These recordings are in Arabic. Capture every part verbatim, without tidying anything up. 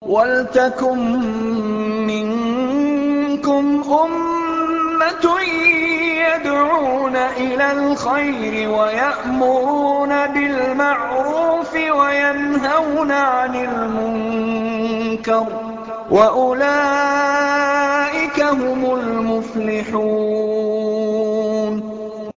وَلْتَكُن مِّنكُمْ أُمَّةٌ يَدْعُونَ إِلَى الْخَيْرِ وَيَأْمُرُونَ بِالْمَعْرُوفِ وَيَنْهَوْنَ عَنِ الْمُنكَرِ ۚ وَأُولَٰئِكَ هُمُ الْمُفْلِحُونَ.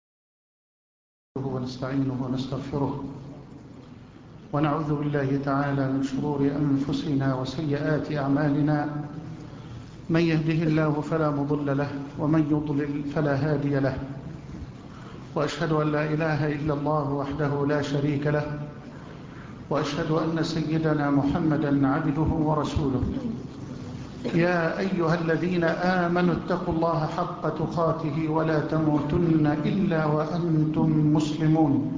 ونستعينه ونستغفره ونعوذ بالله تعالى من شرور أنفسنا وسيئات أعمالنا، من يهده الله فلا مضل له ومن يضلل فلا هادي له، وأشهد أن لا إله إلا الله وحده لا شريك له، وأشهد أن سيدنا محمدا عبده ورسوله. يا أيها الذين آمنوا اتقوا الله حق تقاته ولا تموتن إلا وأنتم مسلمون.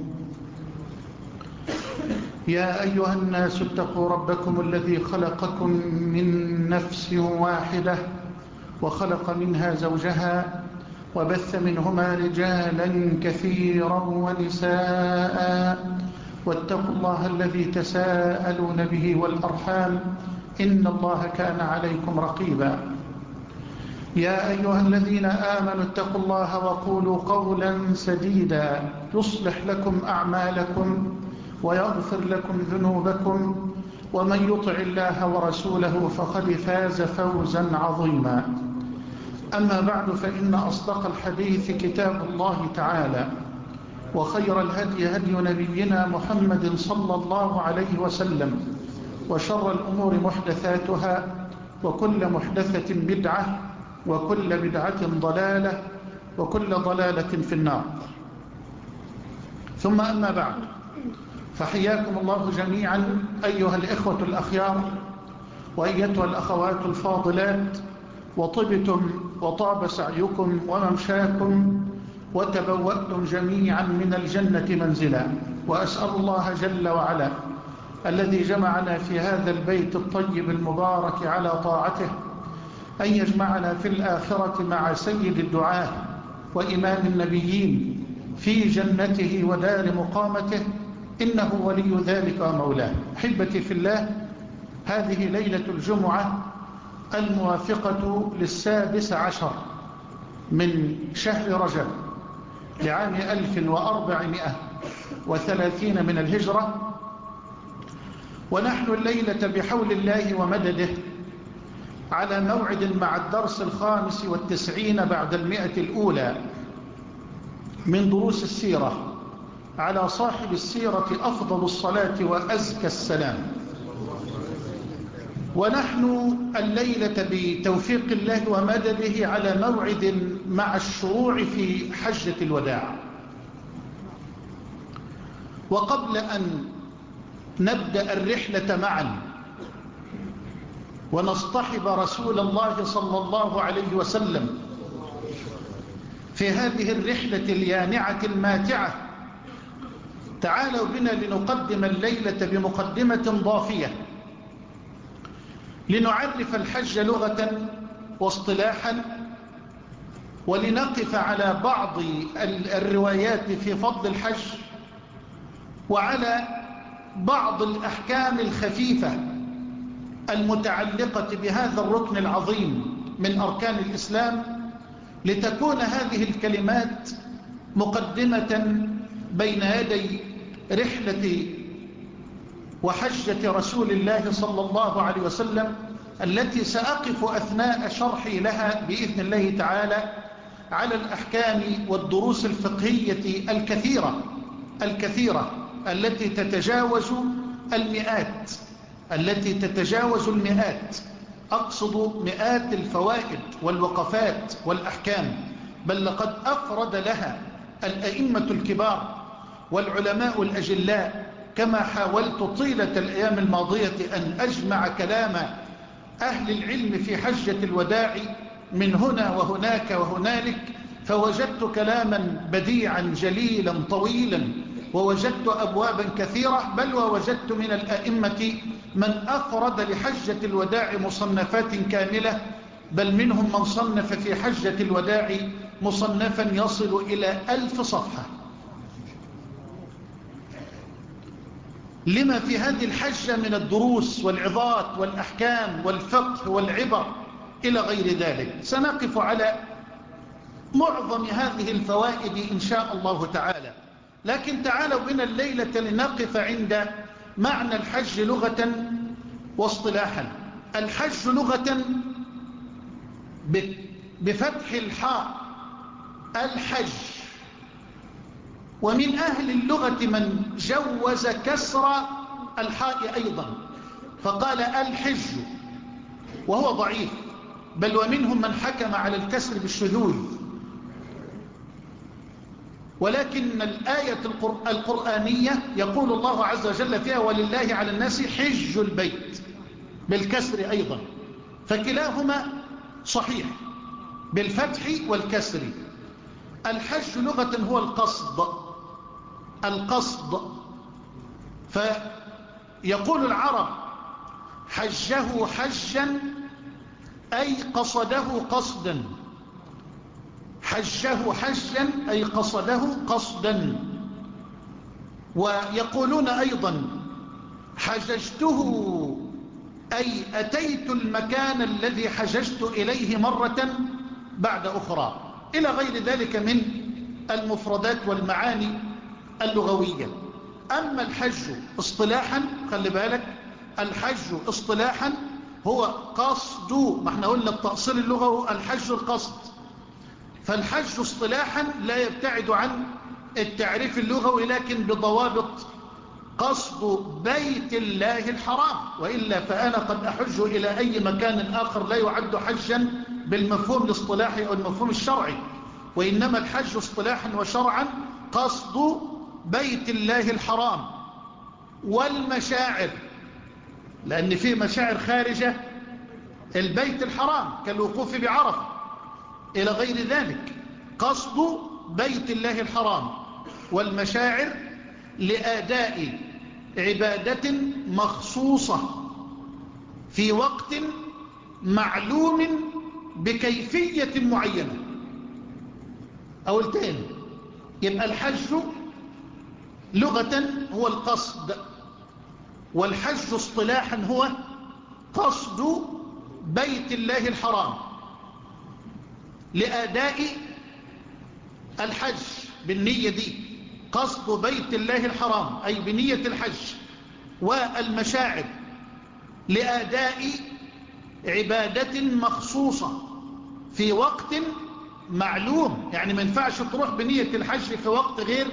يا أيها الناس اتقوا ربكم الذي خلقكم من نفس واحدة وخلق منها زوجها وبث منهما رجالا كثيرا ونساء، واتقوا الله الذي تساءلون به والأرحام، إن الله كان عليكم رقيبا. يا أيها الذين آمنوا اتقوا الله وقولوا قولا سديدا يصلح لكم أعمالكم ويغفر لكم ذنوبكم، ومن يطع الله ورسوله فقد فاز فوزا عظيما. أما بعد، فإن أصدق الحديث كتاب الله تعالى، وخير الهدي هدي نبينا محمد صلى الله عليه وسلم، وشر الأمور محدثاتها، وكل محدثة بدعة، وكل بدعة ضلالة، وكل ضلالة في النار. ثم أما بعد، فحياكم الله جميعا أيها الإخوة الأخيار وأيتها الأخوات الفاضلات، وطبتم وطاب سعيكم وممشاكم وتبوأتم جميعا من الجنة منزلا. وأسأل الله جل وعلا الذي جمعنا في هذا البيت الطيب المبارك على طاعته أن يجمعنا في الآخرة مع سيد الدعاة وإمام النبيين في جنته ودار مقامته، إنه ولي ذلك ومولاه. أحبتي في الله، هذه ليلة الجمعة الموافقة للسادس عشر من شهر رجب لعام ألف وأربعمائة وثلاثين من الهجرة، ونحن الليلة بحول الله ومدده على موعد مع الدرس الخامس والتسعين بعد المئة الأولى من دروس السيرة على صاحب السيرة أفضل الصلاة وأزكى السلام. ونحن الليلة بتوفيق الله ومدده على موعد مع الشروع في حجة الوداع. وقبل أن نبدأ الرحلة معا ونصطحب رسول الله صلى الله عليه وسلم في هذه الرحلة اليانعة الماتعة، تعالوا بنا لنقدم الليلة بمقدمة ضافية لنعرف الحج لغة واصطلاحا، ولنقف على بعض الروايات في فضل الحج، وعلى بعض الأحكام الخفيفة المتعلقة بهذا الركن العظيم من أركان الإسلام، لتكون هذه الكلمات مقدمة بين يدي رحلة وحجة رسول الله صلى الله عليه وسلم، التي سأقف أثناء شرحي لها بإذن الله تعالى على الأحكام والدروس الفقهية الكثيرة الكثيرة التي تتجاوز المئات التي تتجاوز المئات أقصد مئات الفوائد والوقفات والأحكام، بل لقد أفرد لها الأئمة الكبار والعلماء الأجلاء، كما حاولت طيلة الأيام الماضية أن أجمع كلام أهل العلم في حجة الوداع من هنا وهناك وهنالك، فوجدت كلاما بديعا جليلا طويلا، ووجدت أبوابا كثيرة، بل ووجدت من الأئمة من أفرد لحجة الوداع مصنفات كاملة، بل منهم من صنف في حجة الوداع مصنفا يصل إلى ألف صفحة. لما في هذه الحجة من الدروس والعظات والأحكام والفقه والعبر إلى غير ذلك. سنقف على معظم هذه الفوائد إن شاء الله تعالى، لكن تعالوا بنا الليلة لنقف عند معنى الحج لغة واصطلاحا. الحج لغة بفتح الحاء الحج، ومن أهل اللغة من جوز كسر الحاء أيضا فقال الحج، وهو ضعيف، بل ومنهم من حكم على الكسر بالشذوذ. ولكن الآية القرآنية يقول الله عز وجل فيها ولله على الناس حج البيت بالكسر أيضا، فكلاهما صحيح بالفتح والكسر. الحج لغة هو القصد، القصد. فيقول العرب حجه حجا أي قصده قصدا، حجه حجا أي قصده قصدا. ويقولون أيضا حججته أي أتيت المكان الذي حججت إليه مرة بعد أخرى، إلى غير ذلك من المفردات والمعاني اللغوية. أما الحج اصطلاحا، خلي بالك، الحج اصطلاحا هو قصد، ما احنا قلنا التأصيل اللغوي الحج القصد، فالحج اصطلاحا لا يبتعد عن التعريف اللغوي لكن بضوابط. قصد بيت الله الحرام، وإلا فأنا قد أحج إلى أي مكان آخر لا يعد حجا بالمفهوم الاصطلاحي أو المفهوم الشرعي، وإنما الحج اصطلاحا وشرعا قصد بيت الله الحرام والمشاعر، لأن فيه مشاعر خارجة البيت الحرام كالوقوف بعرفة إلى غير ذلك. قصد بيت الله الحرام والمشاعر لأداء عبادة مخصوصة في وقت معلوم بكيفية معينة. أول تاني، يبقى الحج لغة هو القصد، والحج اصطلاحا هو قصد بيت الله الحرام لأداء الحج بالنية دي، قصد بيت الله الحرام أي بنية الحج، والمشاعر لأداء عبادة مخصوصة في وقت معلوم. يعني ما ينفعش تروح بنية الحج في وقت غير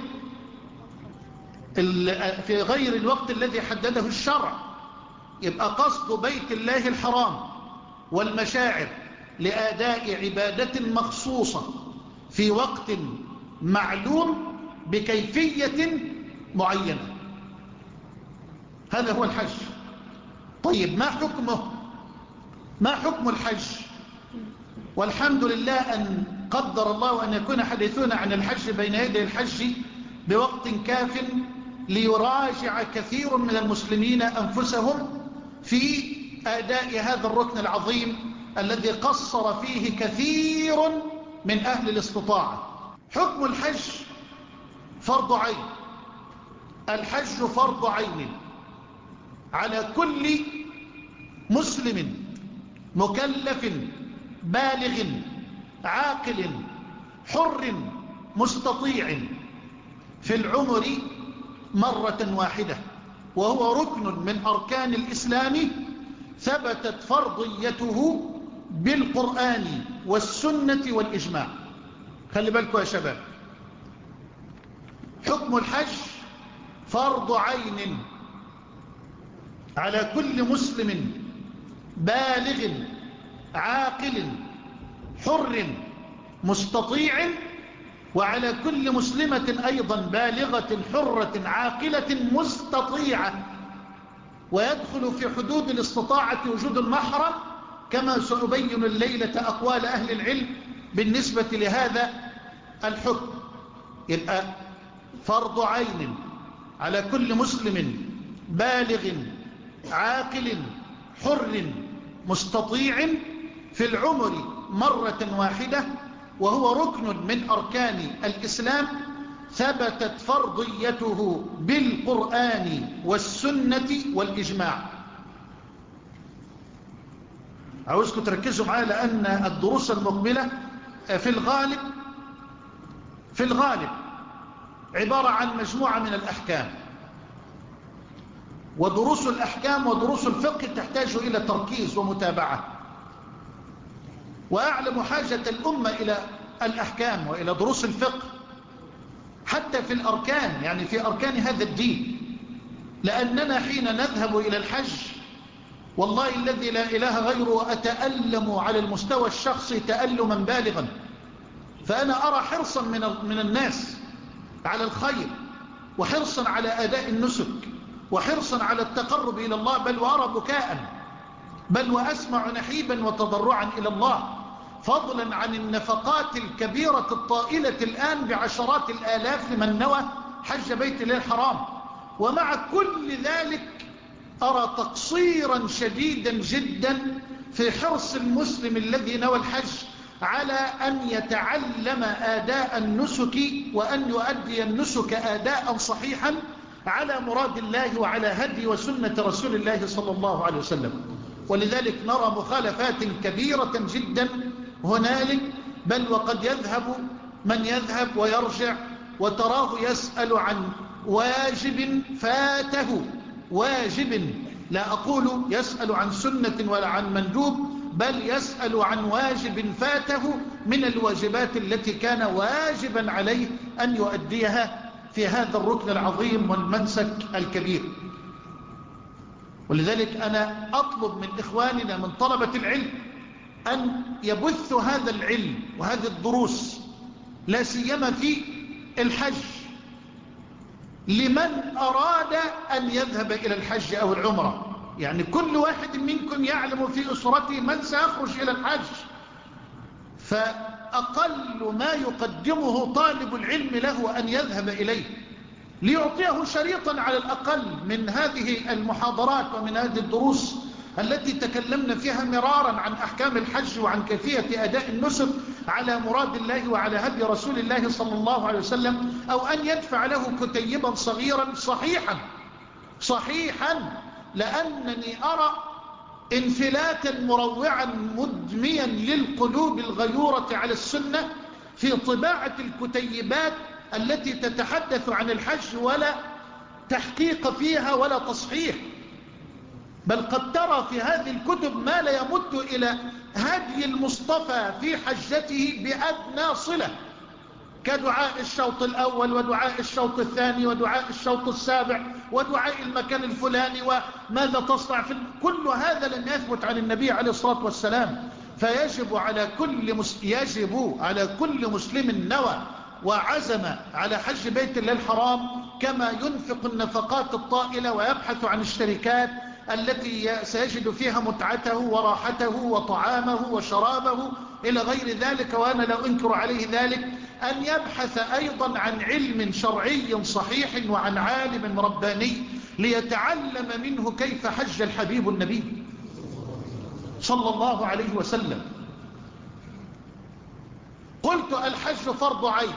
في غير الوقت الذي حدده الشرع. يبقى قصد بيت الله الحرام والمشاعر لأداء عبادة مخصوصة في وقت معلوم بكيفية معينة، هذا هو الحج. طيب ما حكمه؟ ما حكم الحج؟ والحمد لله أن قدر الله أن يكون حديثنا عن الحج بين يدي الحج بوقت كاف ليراجع كثير من المسلمين أنفسهم في أداء هذا الركن العظيم الذي قصر فيه كثير من أهل الاستطاعة. حكم الحج فرض عين، الحج فرض عين على كل مسلم مكلف بالغ عاقل حر مستطيع في العمر مرة واحدة، وهو ركن من أركان الإسلام ثبتت فرضيته بالقرآن والسنة والإجماع. خلي بالكم يا شباب، حكم الحج فرض عين على كل مسلم بالغ عاقل حر مستطيع، وعلى كل مسلمة أيضا بالغة حرة عاقلة مستطيعة، ويدخل في حدود الاستطاعة وجود المحرم، كما سأبين الليلة أقوال أهل العلم بالنسبة لهذا الحكم. يبقى فرض عين على كل مسلم بالغ عاقل حر مستطيع في العمر مرة واحدة، وهو ركن من أركان الإسلام ثبتت فرضيته بالقرآن والسنة والإجماع. عاوزكم تركزوا معايا، لأن الدروس المقبلة في الغالب في الغالب عبارة عن مجموعة من الأحكام، ودروس الأحكام ودروس الفقه تحتاج إلى تركيز ومتابعة. وأعلم حاجة الأمة إلى الأحكام وإلى دروس الفقه حتى في الأركان، يعني في أركان هذا الدين، لأننا حين نذهب إلى الحج والله الذي لا إله غيره أتألم على المستوى الشخصي تألما بالغا. فأنا أرى حرصا من من الناس على الخير، وحرصا على أداء النسك، وحرصا على التقرب إلى الله، بل وأرى بكاء، بل وأسمع نحيبا وتضرعا إلى الله، فضلا عن النفقات الكبيرة الطائلة الآن بعشرات الآلاف لمن نوى حج بيت الله الحرام. ومع كل ذلك أرى تقصيرا شديدا جدا في حرص المسلم الذي نوى الحج على أن يتعلم آداء النسك، وأن يؤدي النسك آداء صحيحا على مراد الله وعلى هدي وسنة رسول الله صلى الله عليه وسلم. ولذلك نرى مخالفات كبيرة جدا هنالك، بل وقد يذهب من يذهب ويرجع وتراه يسأل عن واجب فاته، واجب، لا أقول يسأل عن سنة ولا عن مندوب، بل يسأل عن واجب فاته من الواجبات التي كان واجبا عليه أن يؤديها في هذا الركن العظيم والمنسك الكبير. ولذلك أنا أطلب من إخواننا من طلبة العلم أن يبثوا هذا العلم وهذه الدروس، لا سيما في الحج، لمن أراد أن يذهب إلى الحج أو العمرة. يعني كل واحد منكم يعلم في أسرته من سيخرج إلى الحج، فأقل ما يقدمه طالب العلم له أن يذهب إليه ليعطيه شريطا على الأقل من هذه المحاضرات ومن هذه الدروس التي تكلمنا فيها مرارا عن أحكام الحج وعن كيفية أداء النسك على مراد الله وعلى هدي رسول الله صلى الله عليه وسلم، أو أن يدفع له كتيبا صغيرا صحيحا صحيحا لأنني أرى انفلاتا مروعا مدميا للقلوب الغيورة على السنة في طباعة الكتيبات التي تتحدث عن الحج ولا تحقيق فيها ولا تصحيح، بل قد ترى في هذه الكتب ما لا يمد إلى هدي المصطفى في حجته بأدنى صلة، كدعاء الشوط الأول ودعاء الشوط الثاني ودعاء الشوط السابع ودعاء المكان الفلاني وماذا تصنع في كل هذا لم يثبت عن النبي عليه الصلاة والسلام. فيجب على كل مس... يجب على كل مسلم نوى وعزم على حج بيت الله الحرام، كما ينفق النفقات الطائلة ويبحث عن الشركات التي سيجد فيها متعته وراحته وطعامه وشرابه إلى غير ذلك، وأنا لا أنكر عليه ذلك، أن يبحث أيضا عن علم شرعي صحيح وعن عالم رباني ليتعلم منه كيف حج الحبيب النبي صلى الله عليه وسلم. قلت الحج فرض عين،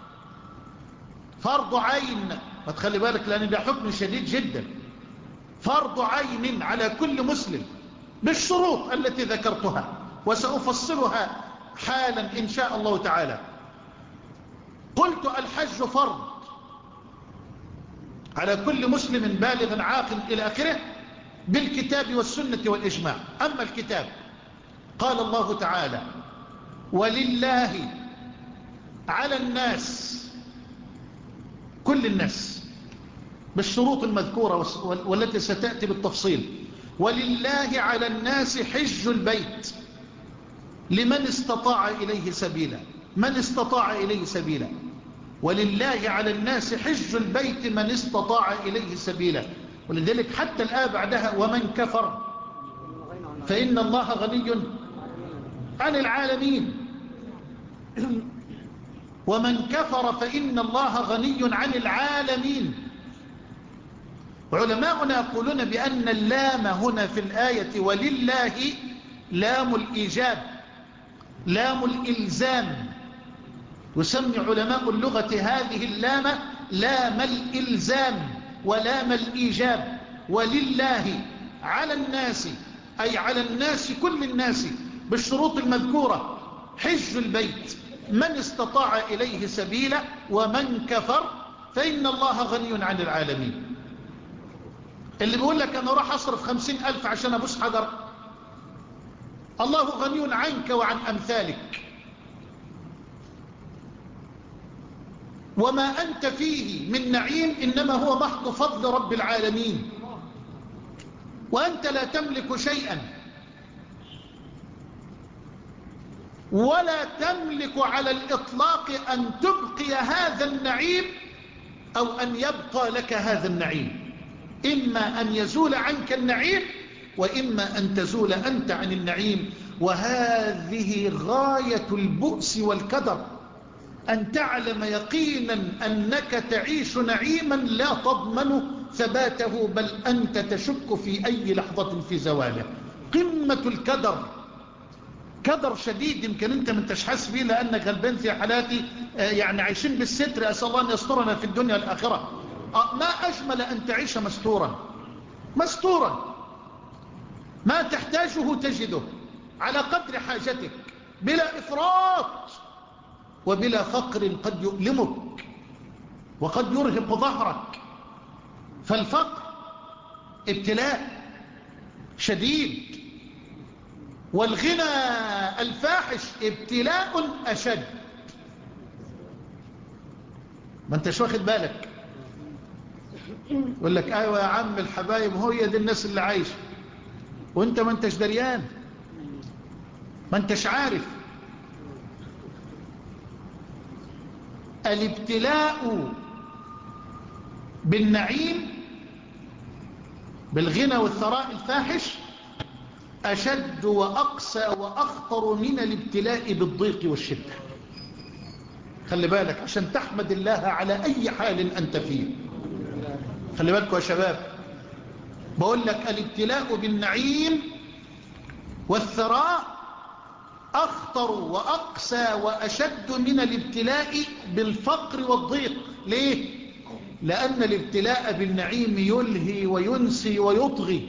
فرض عين، ما تخلي بالك لأن ده حكم شديد جدا، فرض عين على كل مسلم بالشروط التي ذكرتها وسأفصلها حالا إن شاء الله تعالى. قلت الحج فرض على كل مسلم بالغ عاقل إلى آخره بالكتاب والسنة والإجماع. أما الكتاب قال الله تعالى: ولله على الناس، كل الناس بالشروط المذكورة والتي ستأتي بالتفصيل، ولله على الناس حج البيت لمن استطاع إليه سبيلا، من استطاع إليه سبيلا، ولله على الناس حج البيت من استطاع إليه سبيلا. ولذلك حتى الآية بعدها: ومن كفر فإن الله غني عن العالمين. ومن كفر فإن الله غني عن العالمين. علماؤنا يقولون بأن اللام هنا في الآية ولله لام الإيجاب، لام الإلزام، يسمي علماء اللغة هذه اللام لام الإلزام ولام الإيجاب. ولله على الناس أي على الناس كل الناس بالشروط المذكورة حج البيت من استطاع إليه سبيلا ومن كفر فإن الله غني عن العالمين. اللي بيقول لك أنا راح أصرف خمسين ألف عشان أبوس حجر، الله غني عنك وعن أمثالك، وما أنت فيه من نعيم إنما هو محض فضل رب العالمين، وأنت لا تملك شيئا ولا تملك على الإطلاق أن تبقي هذا النعيم أو أن يبقى لك هذا النعيم، إما أن يزول عنك النعيم وإما أن تزول أنت عن النعيم. وهذه غاية البؤس والكدر، أن تعلم يقينا أنك تعيش نعيما لا تضمن ثباته، بل أنت تشك في أي لحظة في زواله. قمة الكدر، كدر شديد يمكن أنت من تشحس به لأنك غلبان في حالاتي يعني عايشين بالستر، أسأل الله أن يسترنا في الدنيا والآخرة. ما أجمل أن تعيش مستورا مستورا، ما تحتاجه تجده على قدر حاجتك بلا إفراط وبلا فقر قد يؤلمك وقد يرهق ظهرك. فالفقر ابتلاء شديد، والغنى الفاحش ابتلاء أشد. ما انتش واخد بالك، يقول لك ايوه يا عم الحبايب هو دي الناس اللي عايشه، وانت ما انتش دريان، ما انتش عارف. الابتلاء بالنعيم بالغنى والثراء الفاحش أشد وأقسى وأخطر من الابتلاء بالضيق والشدة. خلي بالك عشان تحمد الله على أي حال أنت فيه. خلي بالكوا يا شباب، بقول لك الابتلاء بالنعيم والثراء أخطر وأقسى وأشد من الابتلاء بالفقر والضيق. ليه؟ لأن الابتلاء بالنعيم يلهي وينسي ويطغي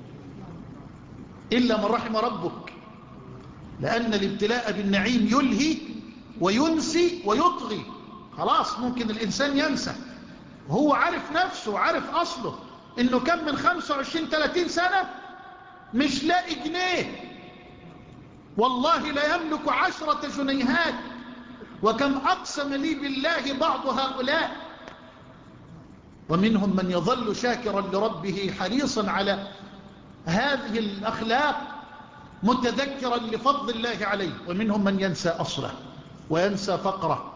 إلا من رحم ربك، لأن الابتلاء بالنعيم يلهي وينسي ويطغي. خلاص ممكن الإنسان ينسى، هو عارف نفسه عارف أصله إنه كم من خمسة وعشرين ثلاثين سنة مش لاقي جنيه، والله لا يملك عشرة جنيهات، وكم أقسم لي بالله بعض هؤلاء. ومنهم من يظل شاكرا لربه حريصا على هذه الأخلاق متذكرا لفضل الله عليه، ومنهم من ينسى أصله وينسى فقره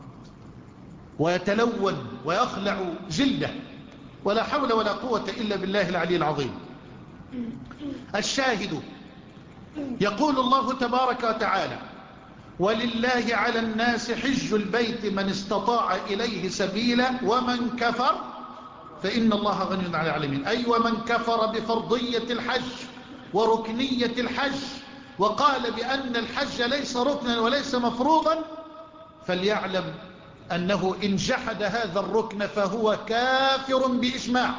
ويتلون ويخلع جلده، ولا حول ولا قوة إلا بالله العلي العظيم. الشاهد يقول الله تبارك وتعالى: ولله على الناس حج البيت من استطاع إليه سبيلا ومن كفر فإن الله غني عن العالمين. أي ومن كفر بفرضية الحج وركنية الحج وقال بأن الحج ليس ركنا وليس مفروضا، فليعلم أنه إن جحد هذا الركن فهو كافر بإجماع.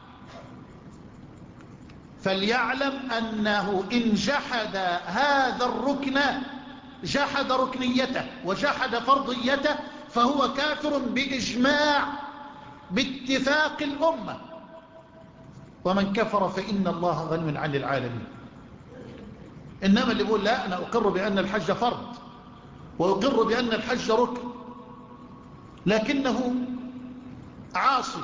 فليعلم أنه إن جحد هذا الركن جحد ركنيته وجحد فرضيته فهو كافر بإجماع باتفاق الأمة. ومن كفر فإن الله غني عن العالمين. إنما اللي يقول لا أنا أقر بأن الحج فرض وأقر بأن الحج ركن لكنه عاصي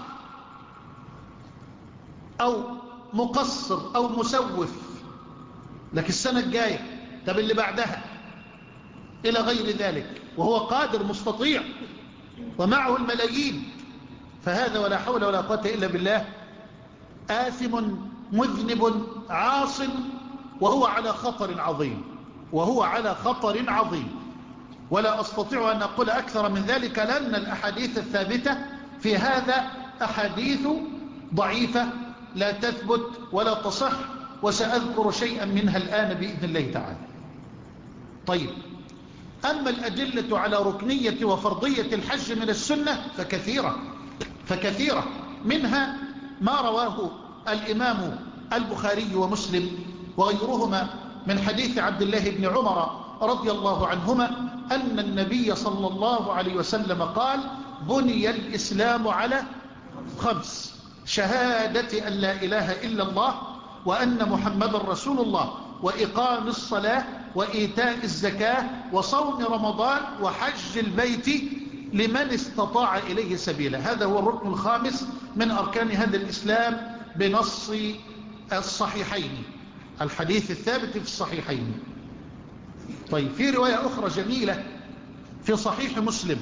أو مقصر أو مسوف، لكن السنة الجاية طب اللي بعدها إلى غير ذلك، وهو قادر مستطيع ومعه الملايين، فهذا ولا حول ولا قوة إلا بالله آثم مذنب عاص، وهو على خطر عظيم وهو على خطر عظيم. ولا أستطيع أن أقول أكثر من ذلك، لأن الأحاديث الثابتة في هذا أحاديث ضعيفة لا تثبت ولا تصح، وسأذكر شيئا منها الآن بإذن الله تعالى. طيب، أما الأدلة على ركنية وفرضية الحج من السنة فكثيرة فكثيرة منها ما رواه الإمام البخاري ومسلم وغيرهما من حديث عبد الله بن عمر رضي الله عنهما أن النبي صلى الله عليه وسلم قال: بني الإسلام على خمس: شهادة أن لا إله إلا الله وأن محمد رسول الله، وإقام الصلاة، وإيتاء الزكاة، وصوم رمضان، وحج البيت لمن استطاع إليه سبيلا. هذا هو الركن الخامس من أركان هذا الإسلام بنص الصحيحين، الحديث الثابت في الصحيحين. طيب، في رواية أخرى جميلة في صحيح مسلم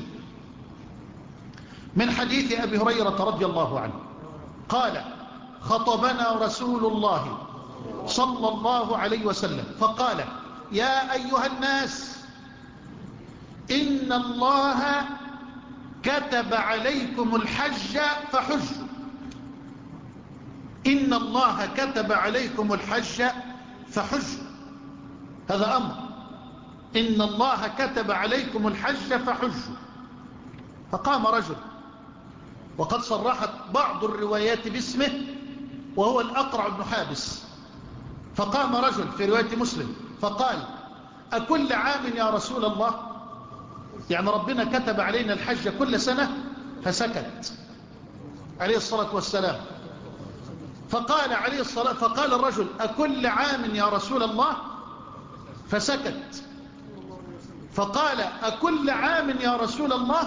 من حديث أبي هريرة رضي الله عنه قال: خطبنا رسول الله صلى الله عليه وسلم فقال: يا أيها الناس، إن الله كتب عليكم الحج فحجوا. إن الله كتب عليكم الحج فحجوا، هذا أمر. إن الله كتب عليكم الحج فحجوا. فقام رجل، وقد صرحت بعض الروايات باسمه، وهو الأقرع بن حابس. فقام رجل في رواية مسلم فقال: أكل عام يا رسول الله؟ يعني ربنا كتب علينا الحج كل سنة؟ فسكت عليه الصلاة والسلام. فقال عليه الصلاة فقال الرجل: أكل عام يا رسول الله؟ فسكت. فقال: أكل عام يا رسول الله؟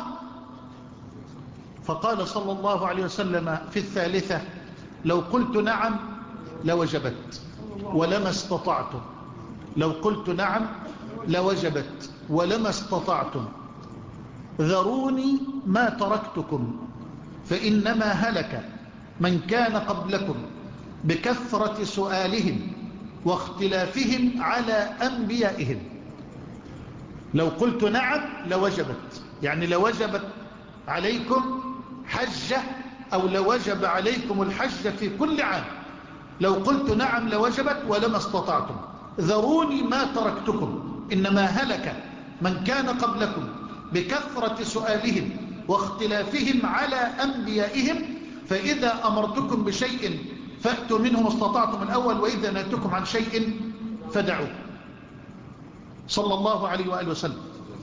فقال صلى الله عليه وسلم في الثالثة: لو قلت نعم لوجبت ولما استطعتم. لو قلت نعم لوجبت ولما استطعتم. ذروني ما تركتكم، فإنما هلك من كان قبلكم بكثرة سؤالهم واختلافهم على أنبيائهم. لو قلت نعم لوجبت، يعني لوجبت عليكم حجة، أو لوجب عليكم الحج في كل عام. لو قلت نعم لوجبت ولما استطعتم. ذروني ما تركتكم، إنما هلك من كان قبلكم بكثرة سؤالهم واختلافهم على أنبيائهم، فإذا أمرتكم بشيء فأتوا منه ما استطعتم الأول، وإذا نهيتكم عن شيء فدعوه. صلى الله عليه وآله وسلم.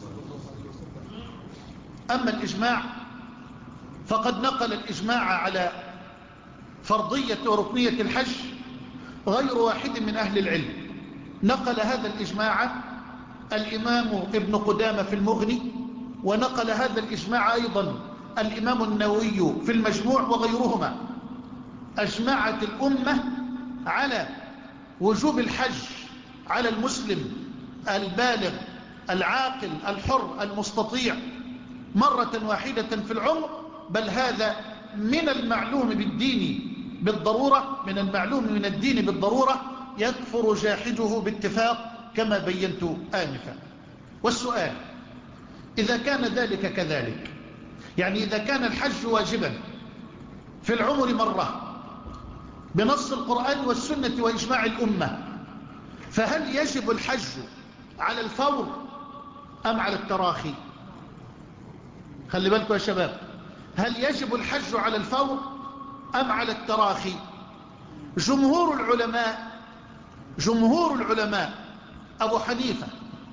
أما الإجماع فقد نقل الإجماع على فرضية وركنية الحج غير واحد من أهل العلم. نقل هذا الإجماع الإمام ابن قدامة في المغني، ونقل هذا الإجماع أيضا الإمام النووي في المجموع وغيرهما. أجمعت الأمة على وجوب الحج على المسلم البالغ العاقل الحر المستطيع مرة واحدة في العمر، بل هذا من المعلوم بالدين بالضرورة، من المعلوم من الدين بالضرورة، يكفر جاحده باتفاق كما بينت آنفا. والسؤال: إذا كان ذلك كذلك، يعني إذا كان الحج واجبا في العمر مرة بنص القرآن والسنة وإجماع الأمة، فهل يجب الحج على الفور أم على التراخي؟ خلي بالكم يا شباب، هل يجب الحج على الفور أم على التراخي؟ جمهور العلماء جمهور العلماء أبو حنيفة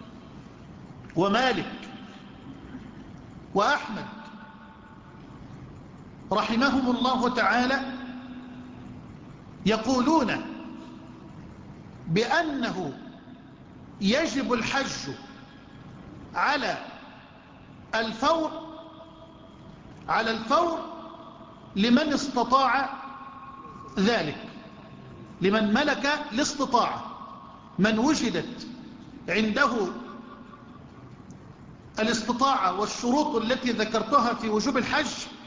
ومالك وأحمد رحمهم الله تعالى يقولون بأنه يجب الحج على الفور على الفور لمن استطاع ذلك، لمن ملك الاستطاعة، من وجدت عنده الاستطاعة والشروط التي ذكرتها في وجوب الحج،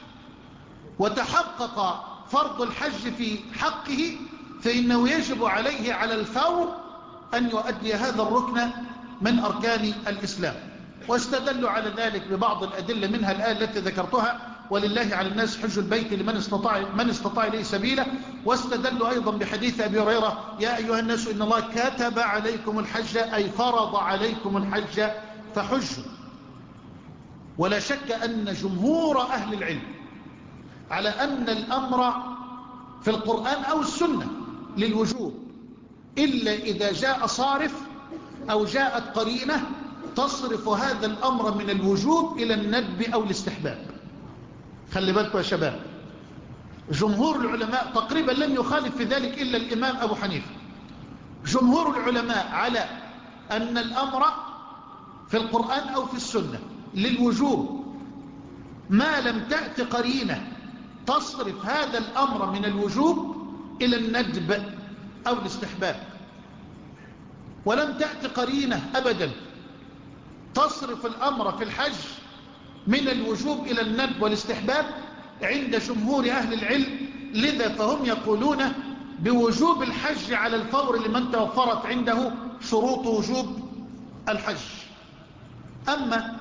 وتحقق فرض الحج في حقه، فإنه يجب عليه على الفور أن يؤدي هذا الركن من أركان الإسلام. واستدلوا على ذلك ببعض الأدلة، منها الآية التي ذكرتها: ولله على الناس حج البيت لمن استطاع من استطاع إليه سبيلا. واستدلوا أيضا بحديث أبي هريرة: يا أيها الناس إن الله كتب عليكم الحج، أي فرض عليكم الحج فحجوا. ولا شك أن جمهور أهل العلم على أن الأمر في القرآن أو السنة للوجوب، إلا إذا جاء صارف أو جاءت قرينة تصرف هذا الأمر من الوجوب إلى الندب أو الاستحباب. خلي بالكم يا شباب، جمهور العلماء تقريبا لم يخالف في ذلك إلا الإمام أبو حنيفة. جمهور العلماء على أن الأمر في القرآن أو في السنة للوجوب ما لم تأت قرينة تصرف هذا الأمر من الوجوب إلى الندب أو الاستحباب. ولم تأت قرينة أبدا تصرف الأمر في الحج من الوجوب إلى الندب والاستحباب عند جمهور أهل العلم. لذا فهم يقولون بوجوب الحج على الفور لمن توفرت عنده شروط وجوب الحج. أما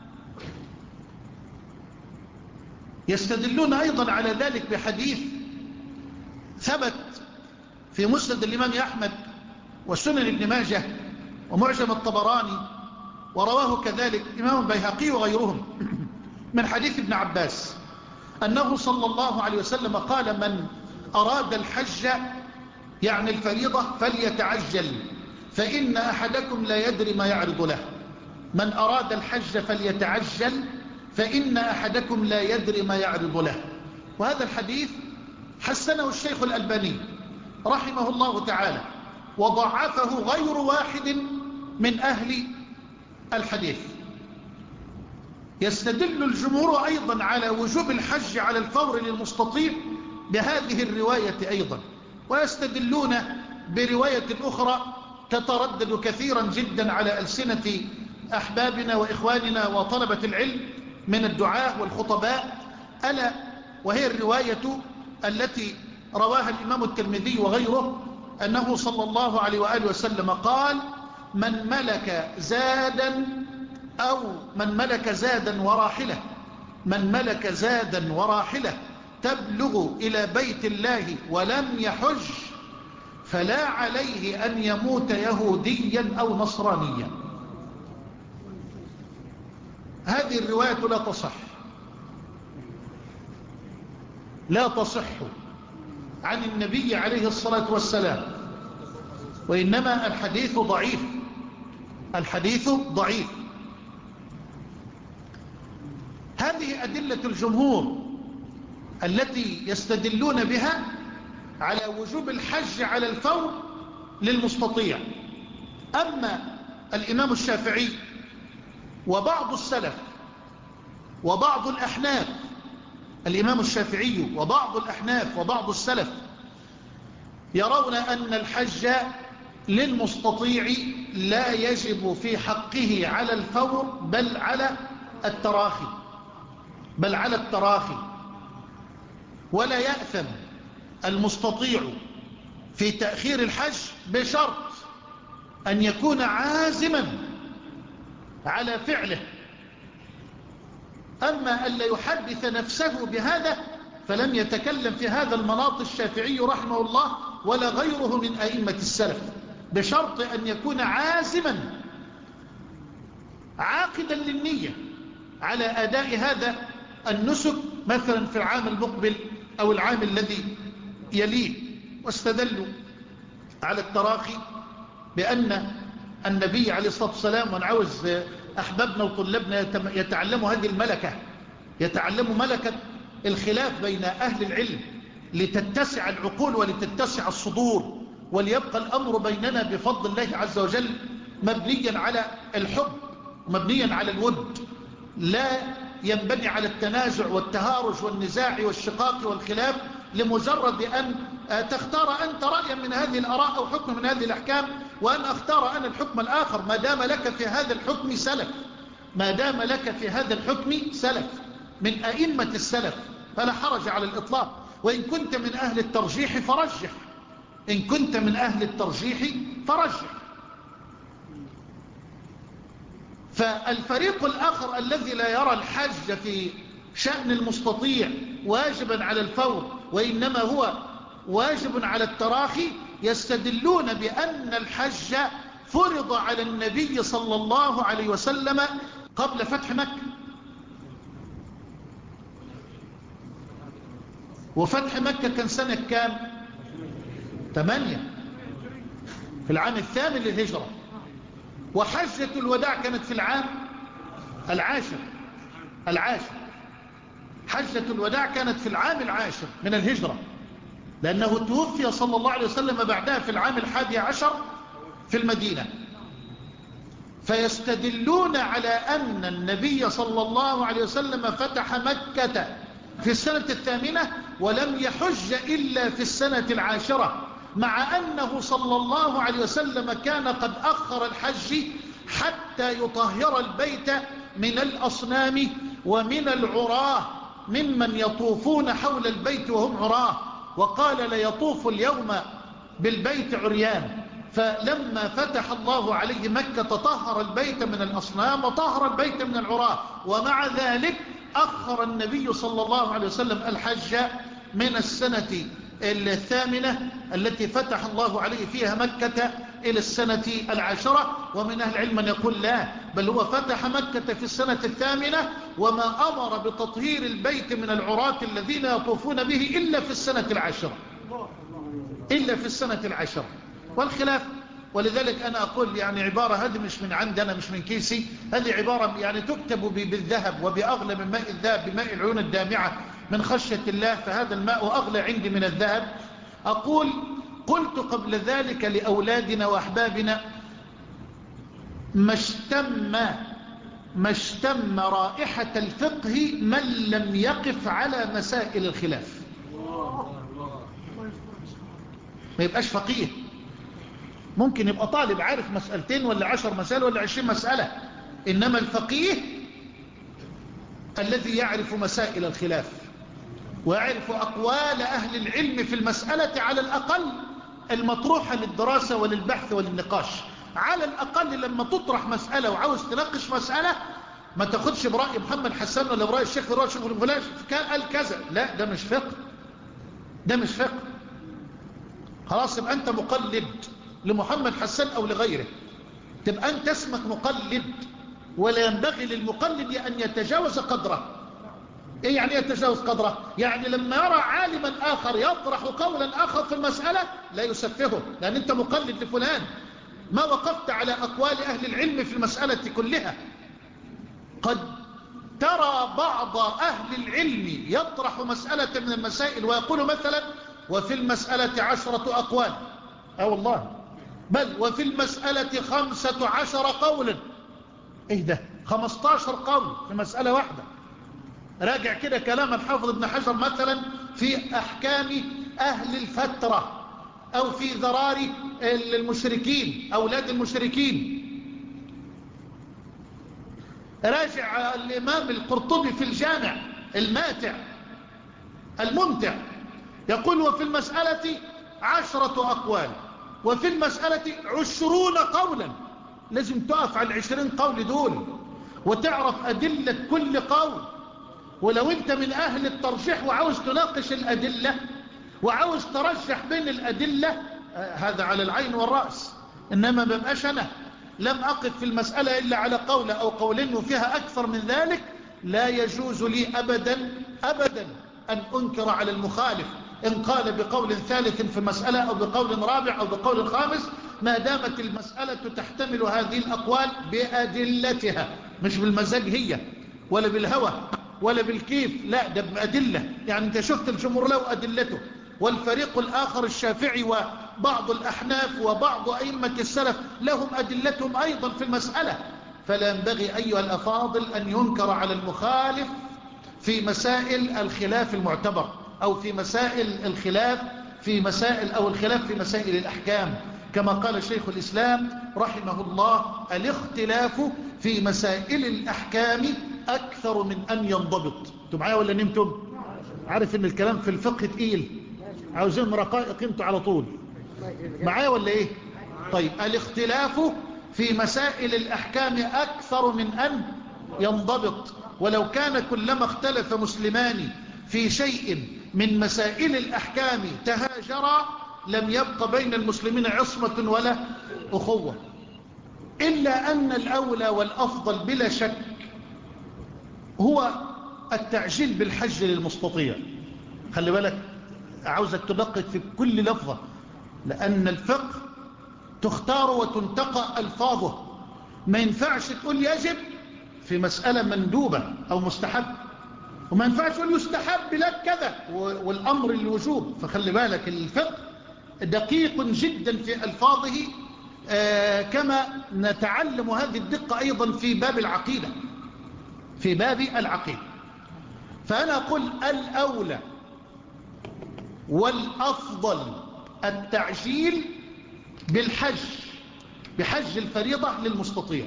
يستدلون أيضا على ذلك بحديث ثبت في مسند الإمام أحمد وسنن ابن ماجه ومعجم الطبراني، ورواه كذلك الإمام البيهقي وغيرهم من حديث ابن عباس أنه صلى الله عليه وسلم قال: من أراد الحج يعني الفريضة فليتعجل فإن أحدكم لا يدري ما يعرض له. من أراد الحج فليتعجل فإن أحدكم لا يدري ما يعرض له. وهذا الحديث حسنه الشيخ الألباني رحمه الله تعالى، وضعفه غير واحد من أهل الحديث. يستدل الجمهور أيضا على وجوب الحج على الفور للمستطيع بهذه الرواية أيضا، ويستدلون برواية أخرى تتردد كثيرا جدا على ألسنة أحبابنا وإخواننا وطلبة العلم من الدعاة والخطباء، ألا وهي الرواية التي رواها الإمام الترمذي وغيره أنه صلى الله عليه وآله وسلم قال: من ملك زادا أو من ملك زادا وراحلة من ملك زادا وراحلة تبلغ إلى بيت الله ولم يحج فلا عليه أن يموت يهوديا أو نصرانيا. هذه الرواية لا تصح لا تصح عن النبي عليه الصلاة والسلام، وإنما الحديث ضعيف الحديث ضعيف. هذه أدلة الجمهور التي يستدلون بها على وجوب الحج على الفور للمستطيع. أما الإمام الشافعي وبعض السلف وبعض الأحناف، الإمام الشافعي وبعض الأحناف وبعض السلف يرون أن الحج للمستطيع لا يجب في حقه على الفور بل على التراخي بل على التراخي ولا يأثم المستطيع في تأخير الحج بشرط أن يكون عازما على فعله. أما أن لا يحدث نفسه بهذا فلم يتكلم في هذا المناط الشافعي رحمه الله ولا غيره من أئمة السلف، بشرط أن يكون عازما عاقدا للنية على أداء هذا النسك مثلا في العام المقبل أو العام الذي يليه. واستدلوا على التراخي بأن النبي عليه الصلاة والسلام، ونعوز أحبابنا وطلابنا يتعلموا هذه الملكة، يتعلموا ملكة الخلاف بين أهل العلم لتتسع العقول ولتتسع الصدور، وليبقى الأمر بيننا بفضل الله عز وجل مبنيا على الحب ومبنيا على الود، لا ينبني على التنازع والتهارج والنزاع والشقاق والخلاف لمجرد أن تختار أنت رأيا من هذه الأراء أو حكم من هذه الأحكام وأن أختار أنا الحكم الآخر، ما دام لك في هذا الحكم سلف ما دام لك في هذا الحكم سلف من أئمة السلف فلا حرج على الإطلاق. وإن كنت من أهل الترجيح فرجح إن كنت من أهل الترجيح فرجح. فالفريق الآخر الذي لا يرى الحج في شأن المستطيع واجبا على الفور وإنما هو واجب على التراخي، يستدلون بأن الحج فرض على النبي صلى الله عليه وسلم قبل فتح مكة، وفتح مكة كان سنة كام؟ ثمانية، في العام الثامن للهجرة. وحجة الوداع كانت في العام العاشر العاشر حجة الوداع كانت في العام العاشر من الهجرة، لأنه توفي صلى الله عليه وسلم بعدها في العام الحادي عشر في المدينة. فيستدلون على أن النبي صلى الله عليه وسلم فتح مكة في السنة الثامنة ولم يحج إلا في السنة العاشرة، مع أنه صلى الله عليه وسلم كان قد أخر الحج حتى يطهر البيت من الأصنام ومن العراه ممن يطوفون حول البيت وهم عراه، وقال ليطوف اليوم بالبيت عريان. فلما فتح الله عليه مكة طهر البيت من الأصنام وطهر البيت من العراه، ومع ذلك أخر النبي صلى الله عليه وسلم الحج من السنة الثامنة التي فتح الله عليه فيها مكة إلى السنة العاشرة. ومن أهل العلم من يقول لا، بل هو فتح مكة في السنة الثامنة وما أمر بتطهير البيت من العراة الذين يطوفون به إلا في السنة العاشرة إلا في السنة العاشرة والخلاف. ولذلك أنا أقول يعني عبارة هذه مش من عندنا، مش من كيسي، هذه عبارة يعني تكتب بالذهب وبأغلى من ماء الذهب، بماء العيون الدامعة من خشية الله، فهذا الماء أغلى عندي من الذهب. أقول قلت قبل ذلك لأولادنا وأحبابنا ما اشتم ما اشتم رائحة الفقه من لم يقف على مسائل الخلاف. ما يبقاش فقيه، ممكن يبقى طالب عارف مسألتين ولا عشر مسائل ولا عشرين مسألة، إنما الفقيه الذي يعرف مسائل الخلاف ويعرف أقوال أهل العلم في المسألة على الأقل المطروحة للدراسة وللبحث وللنقاش. على الأقل لما تطرح مسألة وعاوز تناقش مسألة ما تاخدش برأي محمد حسان ولا برأي الشيخ برأي الشيخ فلان قال كذا، لا ده مش فقه، ده مش فقه. خلاص يبقى أنت مقلد لمحمد حسان أو لغيره، تبقى أنت اسمك مقلد، ولا ينبغي للمقلد أن يتجاوز قدره. إيه يعني يتجاوز قدره؟ يعني لما يرى عالما آخر يطرح قولا آخر في المسألة لا يسفهه، لأن أنت مقلد لفلان، ما وقفت على أقوال أهل العلم في المسألة كلها. قد ترى بعض أهل العلم يطرح مسألة من المسائل ويقول مثلا وفي المسألة عشرة أقوال، أو والله بل وفي المسألة خمسة عشر قولا. إيه ده؟ خمستاشر قول في مسألة واحدة. راجع كده كلام الحافظ ابن حجر مثلا في أحكام أهل الفترة أو في ذراري المشركين أولاد المشركين. راجع الإمام القرطبي في الجامع الماتع الممتع يقول وفي المسألة عشرة أقوال وفي المسألة عشرون قولا. لازم تقف على العشرين قول دول وتعرف أدلة كل قول. ولو انت من أهل الترجيح وعاوز تناقش الأدلة وعاوز ترجح بين الأدلة هذا على العين والرأس، إنما ببقاش أنا لم أقف في المسألة إلا على قول أو قولين وفيها أكثر من ذلك، لا يجوز لي أبدا أبدا أن أنكر على المخالف إن قال بقول ثالث في مسألة أو بقول رابع أو بقول خامس، ما دامت المسألة تحتمل هذه الأقوال بأدلتها، مش بالمزاج هي ولا بالهوى ولا بالكيف، لا ده بأدلة. يعني انت شفت الجمهور له أدلته، والفريق الآخر الشافعي وبعض الأحناف وبعض أئمة السلف لهم أدلتهم أيضا في المسألة. فلا ينبغي أيها الأفاضل أن ينكر على المخالف في مسائل الخلاف المعتبر أو في مسائل الخلاف في مسائل أو الخلاف في مسائل الأحكام، كما قال شيخ الإسلام رحمه الله الاختلاف في مسائل الأحكام أكثر من أن ينضبط. انتم معايا ولا نمتم؟ عارف ان الكلام في الفقه تقيل، عاوزين رقائق انتوا على طول معايا ولا ايه؟ طيب الاختلاف في مسائل الأحكام أكثر من أن ينضبط. ولو كان كلما اختلف مسلمان في شيء من مسائل الأحكام تهاجرا لم يبق بين المسلمين عصمة ولا أخوة. إلا أن الأولى والأفضل بلا شك هو التعجيل بالحج للمستطيع. خلي بالك، عاوزك تدقق في كل لفظة، لأن الفقه تختار وتنتقى ألفاظه. ما ينفعش تقول يجب في مسألة مندوبة أو مستحب، وما ينفعش تقول يستحب لك كذا والأمر الوجوب. فخلي بالك، الفقه دقيق جدا في ألفاظه، آه كما نتعلم هذه الدقة أيضا في باب العقيدة في باب العقيدة. فأنا أقول الأولى والأفضل التعجيل بالحج بحج الفريضة للمستطيع.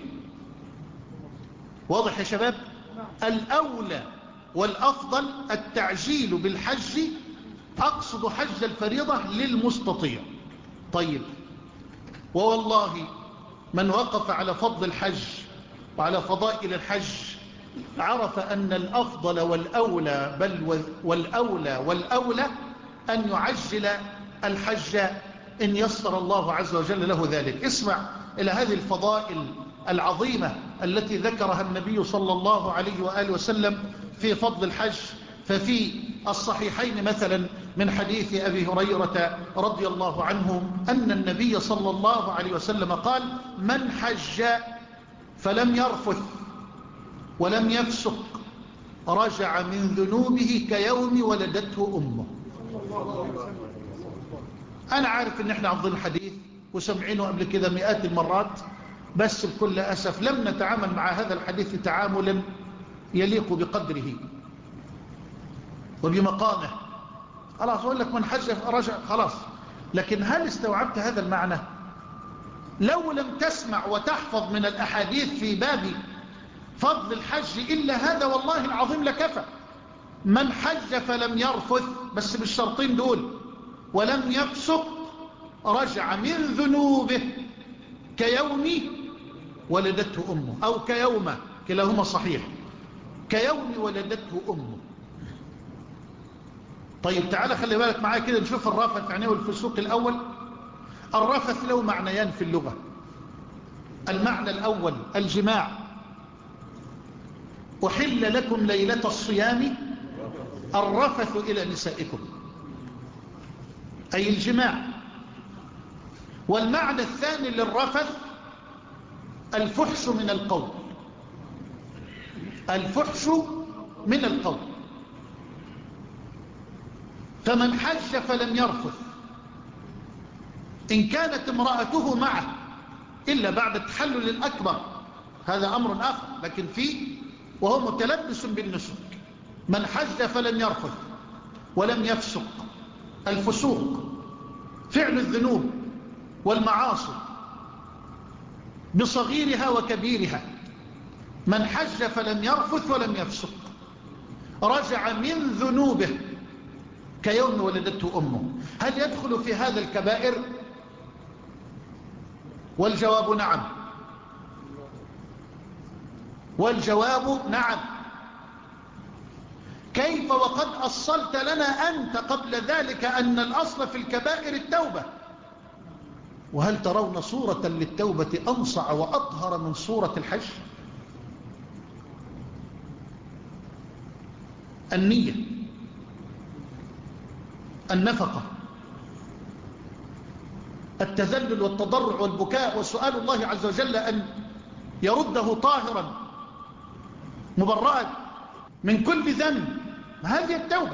واضح يا شباب؟ الأولى والأفضل التعجيل بالحج، أقصد حج الفريضة للمستطيع. طيب، ووالله من وقف على فضل الحج وعلى فضائل الحج عرف أن الأفضل والأولى بل والأولى والأولى أن يعجل الحج إن يسر الله عز وجل له ذلك. اسمع إلى هذه الفضائل العظيمة التي ذكرها النبي صلى الله عليه وآله وسلم في فضل الحج. ففي الصحيحين مثلا من حديث أبي هريرة رضي الله عنه أن النبي صلى الله عليه وسلم قال: من حج فلم يرفث ولم يفسق رجع من ذنوبه كيوم ولدته أمه. أنا عارف أن احنا عضين الحديث وسمعينه قبل كده مئات المرات، بس بكل أسف لم نتعامل مع هذا الحديث تعاملا يليق بقدره وبمقامه. خلاص أقول لك من حج رجع خلاص، لكن هل استوعبت هذا المعنى؟ لو لم تسمع وتحفظ من الأحاديث في باب فضل الحج إلا هذا والله العظيم لكفى. من حج فلم يرفث، بس بالشرطين دول، ولم يفسق رجع من ذنوبه كيوم ولدته أمه، أو كيوم، كلاهما صحيح، كيوم ولدته أمه. طيب تعالى خلي بالك معايا كده نشوف الرفث يعني والفسوق الأول. الرفث له معنيان في اللغة. المعنى الأول الجماع. أحل لكم ليلة الصيام الرفث إلى نسائكم، أي الجماع. والمعنى الثاني للرفث الفحش من القول، الفحش من القول. فمن حج فلم يرفث إن كانت امرأته معه إلا بعد التحلل الأكبر، هذا أمر آخر، لكن فيه وهو متلبس بالنسك. من حج فلم يرفث ولم يفسق. الفسوق فعل الذنوب والمعاصي بصغيرها وكبيرها. من حج فلم يرفث ولم يفسق رجع من ذنوبه كيوم ولدته أمه. هل يدخل في هذا الكبائر؟ والجواب نعم، والجواب نعم. كيف وقد أصلت لنا أنت قبل ذلك أن الأصل في الكبائر التوبة؟ وهل ترون صورة للتوبة أنصع وأطهر من صورة الحج؟ النية، النفقة، التذلل والتضرع والبكاء وسؤال الله عز وجل أن يرده طاهرا مبرأ من كل ذنب. هذه التوبة.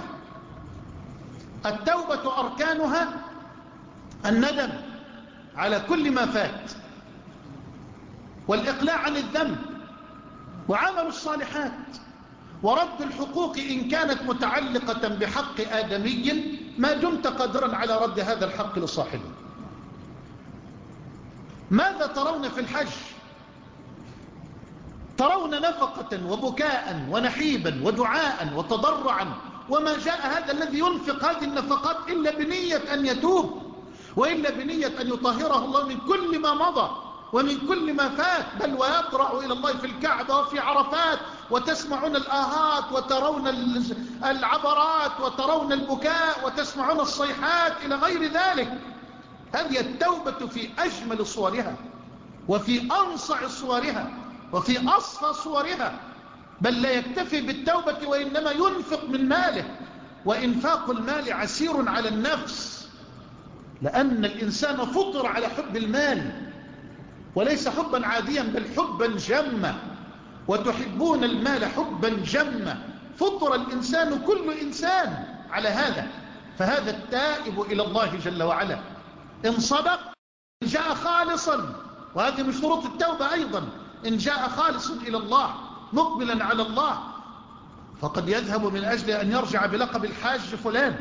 التوبة أركانها الندم على كل ما فات، والإقلاع عن الذنب، وعمل الصالحات، ورد الحقوق إن كانت متعلقة بحق آدمي ما دمت قادرا على رد هذا الحق لصاحبه. ماذا ترون في الحج؟ ترون نفقة وبكاء ونحيبا ودعاء وتضرعا، وما جاء هذا الذي ينفق هذه النفقات إلا بنية أن يتوب، وإلا بنية أن يطهره الله من كل ما مضى ومن كل ما فات، بل ويطرأ إلى الله في الكعبة وفي عرفات، وتسمعون الآهات وترون العبرات وترون البكاء وتسمعون الصيحات إلى غير ذلك. هذه التوبة في أجمل صورها. وفي أنصع صورها وفي أصفى صورها، بل لا يكتفي بالتوبة وإنما ينفق من ماله، وإنفاق المال عسير على النفس، لأن الإنسان فطر على حب المال، وليس حبا عاديا بل حبا جما، وتحبون المال حبا جما، فطر الإنسان كل إنسان على هذا. فهذا التائب إلى الله جل وعلا إن صدق إن جاء خالصا، وهذه من شروط التوبة أيضا، إن جاء خالصا إلى الله مقبلا على الله، فقد يذهب من أجل أن يرجع بلقب الحاج فلان،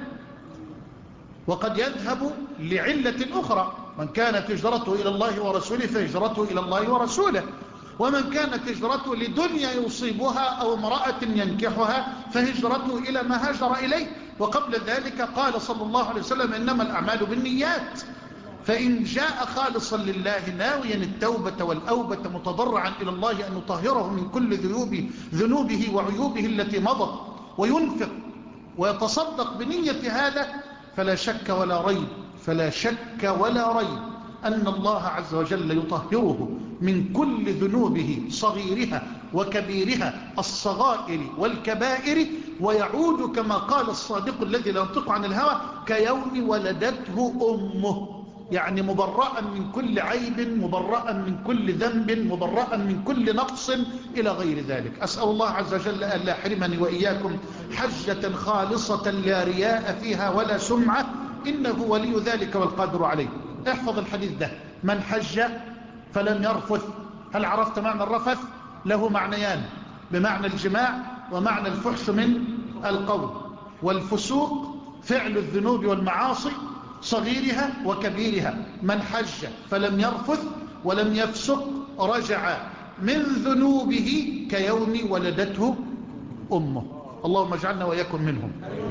وقد يذهب لعلة أخرى. من كانت هجرته إلى الله ورسوله فهجرته إلى الله ورسوله، ومن كانت هجرته لدنيا يصيبها أو امرأة ينكحها فهجرته إلى ما هاجر إليه. وقبل ذلك قال صلى الله عليه وسلم إنما الأعمال بالنيات. فإن جاء خالصا لله ناويا التوبة والأوبة متضرعا إلى الله أن يطهره من كل ذنوب ذنوبه وعيوبه التي مضت، وينفق ويتصدق بنية هذا، فلا شك ولا ريب فلا شك ولا ريب أن الله عز وجل يطهره من كل ذنوبه صغيرها وكبيرها، الصغائر والكبائر، ويعود كما قال الصادق الذي لا ينطق عن الهوى كيوم ولدته أمه، يعني مبرأ من كل عيب، مبرأ من كل ذنب، مبرأ من كل نقص إلى غير ذلك. أسأل الله عز وجل أن لا يحرمني وإياكم حجة خالصة لا رياء فيها ولا سمعة، إنه ولي ذلك والقادر عليه. احفظ الحديث ده: من حج فلم يرفث. هل عرفت معنى الرفث؟ له معنيان، بمعنى الجماع ومعنى الفحش من القول. والفسوق فعل الذنوب والمعاصي صغيرها وكبيرها. من حج فلم يرفث ولم يفسق رجع من ذنوبه كيوم ولدته أمه. اللهم اجعلنا وإياكم منهم.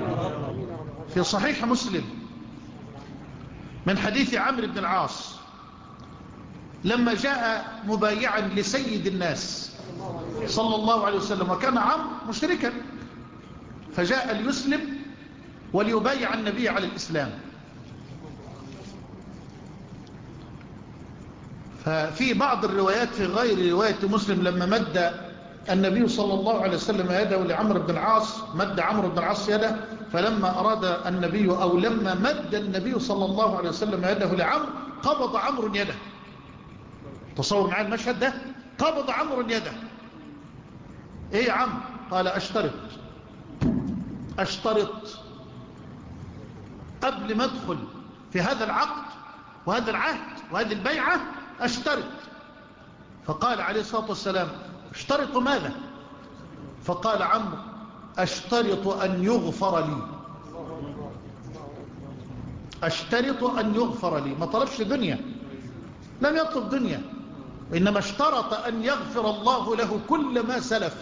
في صحيح مسلم من حديث عمرو بن العاص لما جاء مبايعا لسيد الناس صلى الله عليه وسلم، وكان عمرو مشركا، فجاء ليسلم وليبايع النبي على الإسلام. ففي بعض الروايات في غير رواية مسلم لما مد النبي صلى الله عليه وسلم يده لعمرو بن العاص، مد عمرو بن العاص يده، فلما أراد النبي أو لما مد النبي صلى الله عليه وسلم يده لعمرو قبض عمرو يده. تصور معي المشهد ده، قبض عمرو يده. ايه يا عم؟ قال اشترط اشترط قبل ما ادخل في هذا العقد وهذا العهد وهذه البيعة اشترط. فقال عليه الصلاة والسلام: اشترط ماذا؟ فقال عمرو: اشترط ان يغفر لي. اشترط ان يغفر لي، ما طلبش دنيا، لم يطلب دنيا، وإنما اشترط أن يغفر الله له كل ما سلف،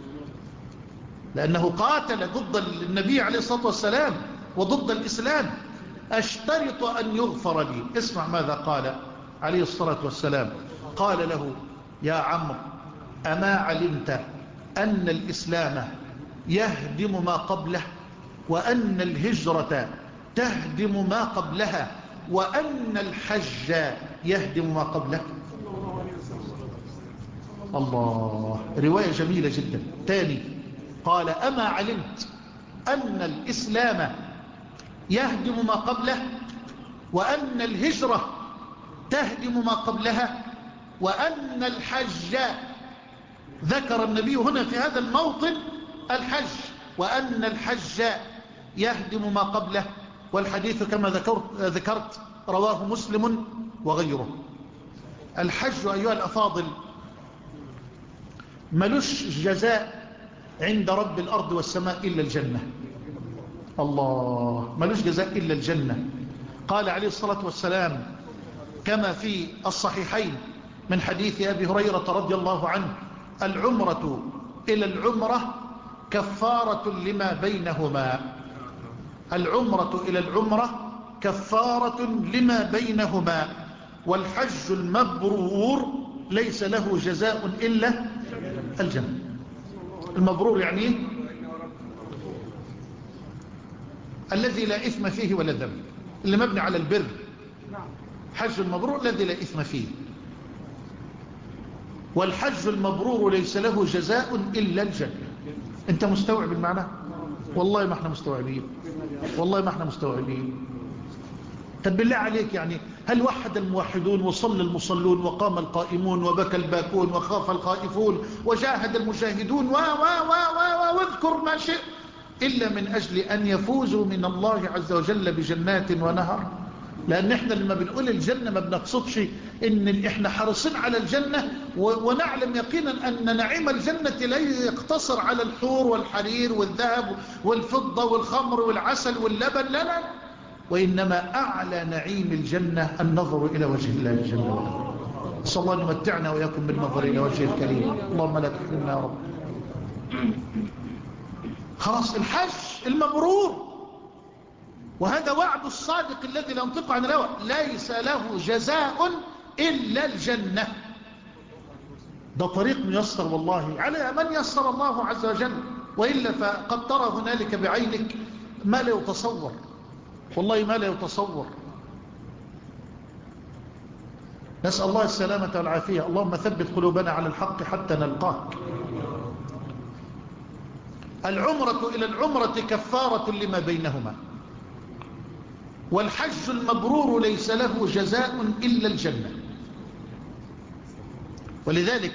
لأنه قاتل ضد النبي عليه الصلاة والسلام وضد الإسلام. أشترط أن يغفر لي. اسمع ماذا قال عليه الصلاة والسلام. قال له: يا عمرو، أما علمت أن الإسلام يهدم ما قبله، وأن الهجرة تهدم ما قبلها، وأن الحج يهدم ما قبله؟ الله، رواية جميلة جدا. تاني قال: أما علمت أن الإسلام يهدم ما قبله، وأن الهجرة تهدم ما قبلها، وأن الحج، ذكر النبي هنا في هذا الموطن الحج، وأن الحج يهدم ما قبله. والحديث كما ذكرت, ذكرت رواه مسلم وغيره. الحج أيها الأفاضل ملوش جزاء عند رب الأرض والسماء إلا الجنة. الله، ملوش جزاء إلا الجنة. قال عليه الصلاة والسلام كما في الصحيحين من حديث أبي هريرة رضي الله عنه: العمرة إلى العمرة كفارة لما بينهما. العمرة إلى العمرة كفارة لما بينهما، والحج المبرور ليس له جزاء إلا الجنة. المبرور يعني الذي لا إثم فيه ولا ذنب، اللي مبني على البر. حج المبرور الذي لا إثم فيه. والحج المبرور ليس له جزاء إلا الجنة. أنت مستوعب المعنى؟ والله ما احنا مستوعبين، والله ما احنا مستوعبين. طب بالله عليك، يعني هل وحد الموحدون وصلى المصلون وقام القائمون وبكى الباكون وخاف الخائفون وجاهد المجاهدون و و و و واذكر ما شئت إلا من أجل أن يفوزوا من الله عز وجل بجنات ونهر؟ لأن احنا لما بنقول الجنة ما بنقصدش إن احنا حرصين على الجنة ونعلم يقينا أن نعيم الجنة لا يقتصر على الحور والحرير والذهب والفضة والخمر والعسل واللبن، لا لا، وإنما أعلى نعيم الجنة النظر إلى وجه الله جل وعلا. صلى الله أن نمتعنا وإياكم بالنظر إلى وجه الكريم، اللهم لا تحرمنا يا رب. خلاص الحج المبرور، وهذا وعد الصادق الذي لا ينطق عن الهوى، ليس له جزاء إلا الجنة. ده طريق ميسر والله على من يسر الله عز وجل، وإلا فقد ترى هنالك بعينك ما لا يتصور، والله ما لا يتصور. نسأل الله السلامة والعافية. اللهم ثبت قلوبنا على الحق حتى نلقاك. العمرة إلى العمرة كفارة لما بينهما، والحج المبرور ليس له جزاء إلا الجنة. ولذلك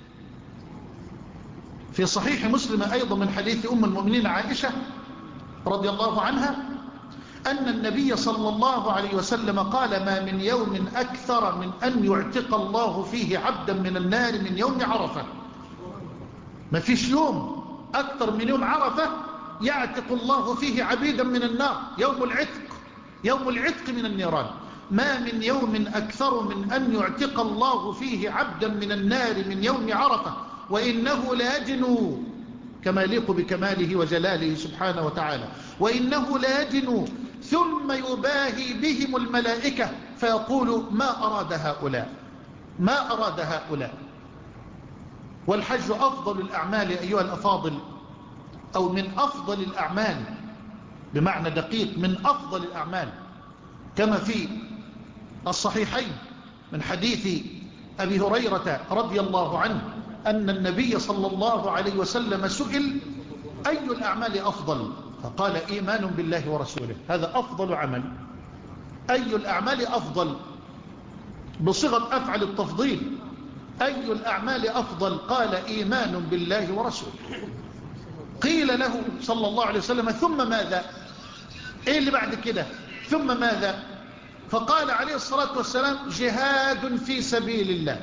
في صحيح مسلم أيضا من حديث أم المؤمنين عائشة رضي الله عنها أن النبي صلى الله عليه وسلم قال: ما من يوم أكثر من أن يعتق الله فيه عبدا من النار من يوم عرفة. ما فيش يوم أكثر من يوم عرفة يعتق الله فيه عبيدا من النار، يوم العتق، يوم العتق من النيران. ما من يوم أكثر من أن يعتق الله فيه عبدا من النار من يوم عرفة، وإنه لا يجنو كما يليق بكماله وجلاله سبحانه وتعالى، وإنه لا يجنو ثم يباهي بهم الملائكة فيقول: ما أراد هؤلاء، ما أراد هؤلاء. والحج أفضل الأعمال أيها الأفاضل، أو من أفضل الأعمال بمعنى دقيق، من أفضل الأعمال، كما في الصحيحين من حديث أبي هريرة رضي الله عنه أن النبي صلى الله عليه وسلم سئل: أي الأعمال أفضل؟ فقال: إيمان بالله ورسوله، هذا أفضل عمل. أي الأعمال أفضل بصيغة أفعل التفضيل، أي الأعمال أفضل؟ قال: إيمان بالله ورسوله. قيل له صلى الله عليه وسلم: ثم ماذا؟ إيه اللي بعد كده؟ ثم ماذا؟ فقال عليه الصلاة والسلام: جهاد في سبيل الله،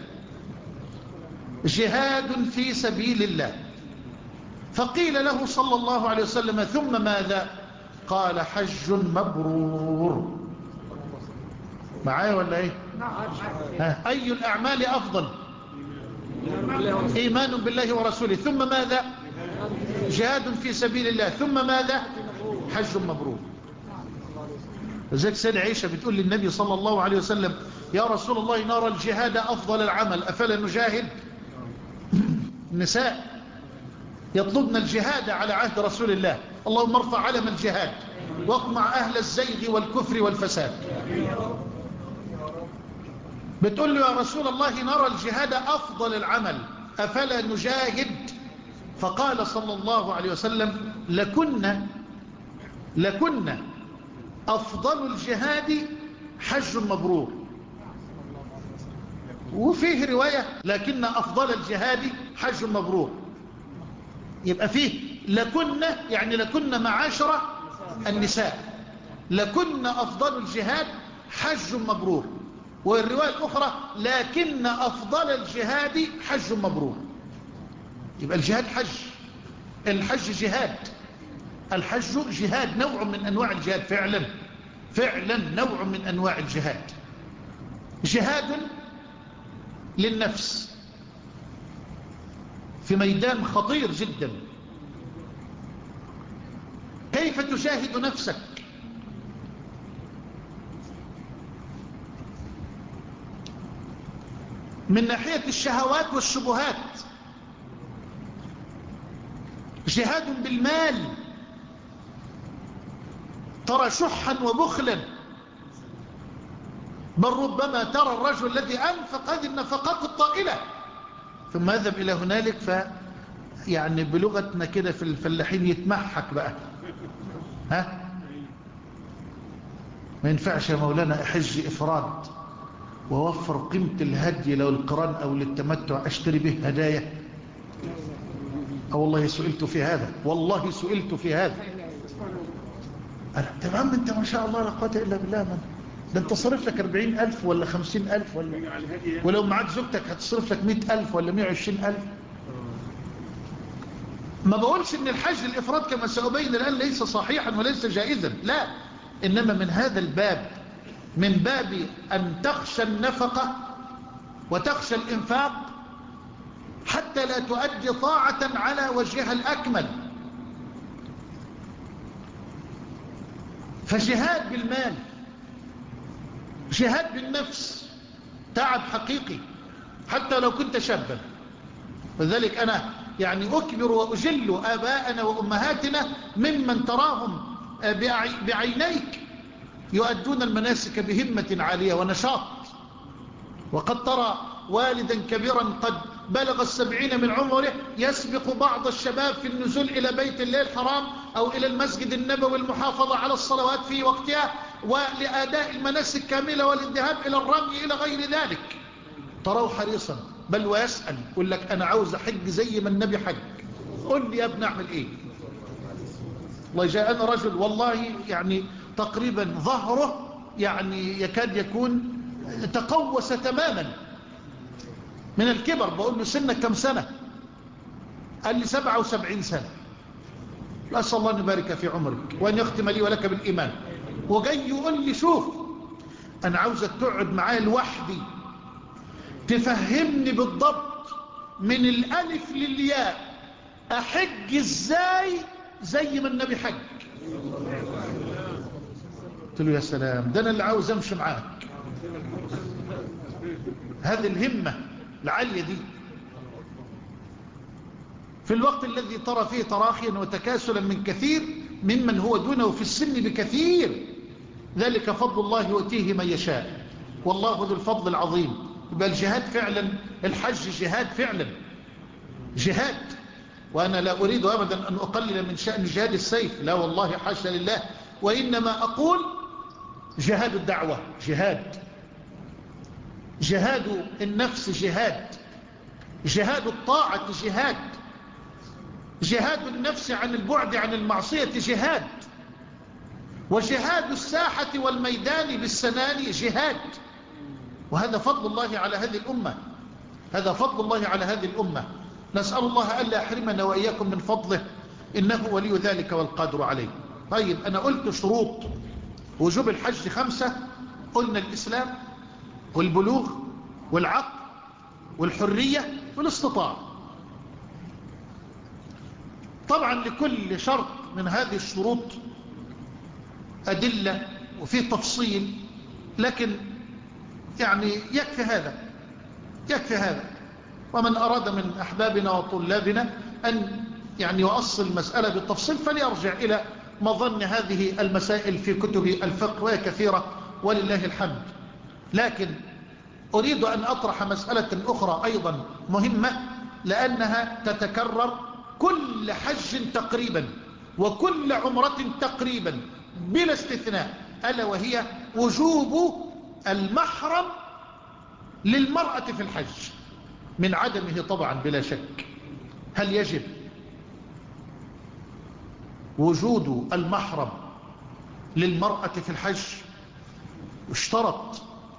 جهاد في سبيل الله. فقيل له صلى الله عليه وسلم: ثم ماذا؟ قال: حج مبرور. معايا ولا ايه؟ ها. أي الأعمال أفضل؟ إيمان بالله ورسوله. ثم ماذا؟ جهاد في سبيل الله. ثم ماذا؟ حج مبرور. لذلك سيدة عائشة بتقول للنبي صلى الله عليه وسلم: يا رسول الله، نرى الجهاد أفضل العمل، أفلا نجاهد؟ النساء يطلبن الجهاد على عهد رسول الله. اللهم ارفع علم الجهاد واقمع أهل الزيغ والكفر والفساد. بتقول له: يا رسول الله، نرى الجهاد أفضل العمل، أفلا نجاهد؟ فقال صلى الله عليه وسلم: لكن لكن أفضل الجهاد حج مبرور. وفيه رواية: لكن أفضل الجهاد حج مبرور. يبقى فيه لكن، يعني لكن معاشرة النساء، لكن أفضل الجهاد حج مبرور. والرواية الأخرى: لكن أفضل الجهاد حج مبرور. يبقى الجهاد حج، الحج جهاد، الحج جهاد، نوع من أنواع الجهاد، فعلا فعلا نوع من أنواع الجهاد. جهاد للنفس في ميدان خطير جدا. كيف تجاهد نفسك؟ من ناحية الشهوات والشبهات، جهاد بالمال. ترى شحا وبخلا، بل ربما ترى الرجل الذي أنفق هذه النفقات الطائلة ثم يذهب إلى هنالك ف يعني بلغتنا كده في الفلاحين يتمحك بقى. ها ما ينفعش يا مولانا احج افراد ووفر قيمة الهدي لو القران او للتمتع اشتري به هدايا. اه والله سئلت في هذا، والله سئلت في هذا. أنا تمام انت ما شاء الله لا قوة الا بالله من. ده انت صرف لك اربعين الف ولا خمسين الف ولا ولو معاك زوجتك هتصرف لك مئة الف ولا مئة وعشرين الف. ما بقولش ان الحج الافراد كما سأبين الآن ليس صحيحا وليس جائزا، لا، انما من هذا الباب، من باب ان تخشى النفقة وتخشى الانفاق حتى لا تؤدي طاعة على وجهها الأكمل. فجهاد بالمال، جهاد بالنفس، تعب حقيقي حتى لو كنت شابا. وذلك أنا يعني أكبر وأجل آباءنا وأمهاتنا ممن تراهم بعينيك يؤدون المناسك بهمة عالية ونشاط، وقد ترى والدا كبيرا قد بلغ السبعين من عمره يسبق بعض الشباب في النزول إلى بيت الله الحرام أو إلى المسجد النبوي المحافظة على الصلوات في وقتها ولأداء المناسك كاملة والذهاب إلى الرمي إلى غير ذلك. تراه حريصا بل ويسأل يقول لك أنا عاوز أحج زي ما النبي حج، قل لي يا ابن أعمل إيه. الله جاءنا رجل والله يعني تقريبا ظهره يعني يكاد يكون تقوس تماما من الكبر. بقول له سنك كم سنة؟ قال لي سبعة وسبعين سنة. أسأل الله أن يبارك في عمرك وأن يختم لي ولك بالإيمان. وجاي يقول لي شوف أنا عاوزك تقعد معايا لوحدي تفهمني بالضبط من الألف للياء أحج إزاي زي ما النبي حج. قلت له يا سلام، ده أنا اللي عاوز أمشي معاك. هذه الهمة العالية دي في الوقت الذي ترى فيه تراخيا وتكاسلا من كثير ممن هو دونه في السن بكثير. ذلك فضل الله يؤتيه من يشاء والله ذو الفضل العظيم. يبقى الجهاد فعلا، الحج جهاد فعلا، جهاد. وأنا لا أريد أبدا أن أقلل من شأن جهاد السيف، لا والله حاشا لله، وإنما أقول جهاد الدعوة جهاد، جهاد النفس جهاد، جهاد الطاعة جهاد، جهاد النفس عن البعد عن المعصية جهاد، وجهاد الساحة والميدان بالسنان جهاد. وهذا فضل الله على هذه الأمة، هذا فضل الله على هذه الأمة. نسأل الله ألا يحرمنا وإياكم من فضله إنه ولي ذلك والقادر عليه. طيب أنا قلت شروط وجوب الحج خمسة، قلنا الإسلام والبلوغ والعقل والحرية والاستطاعة. طبعا لكل شرط من هذه الشروط أدلة وفي تفصيل، لكن يعني يكفي هذا، يكفي هذا. ومن أراد من أحبابنا وطلابنا أن يعني يؤصل المسألة بالتفصيل فليرجع إلى مظن هذه المسائل في كتب الفقه وهي كثيرة ولله الحمد. لكن أريد أن أطرح مسألة أخرى أيضا مهمة لأنها تتكرر كل حج تقريبا وكل عمرة تقريبا بلا استثناء، ألا وهي وجوب المحرم للمرأة في الحج من عدمه طبعا بلا شك. هل يجب وجود المحرم للمرأة في الحج؟ اشترط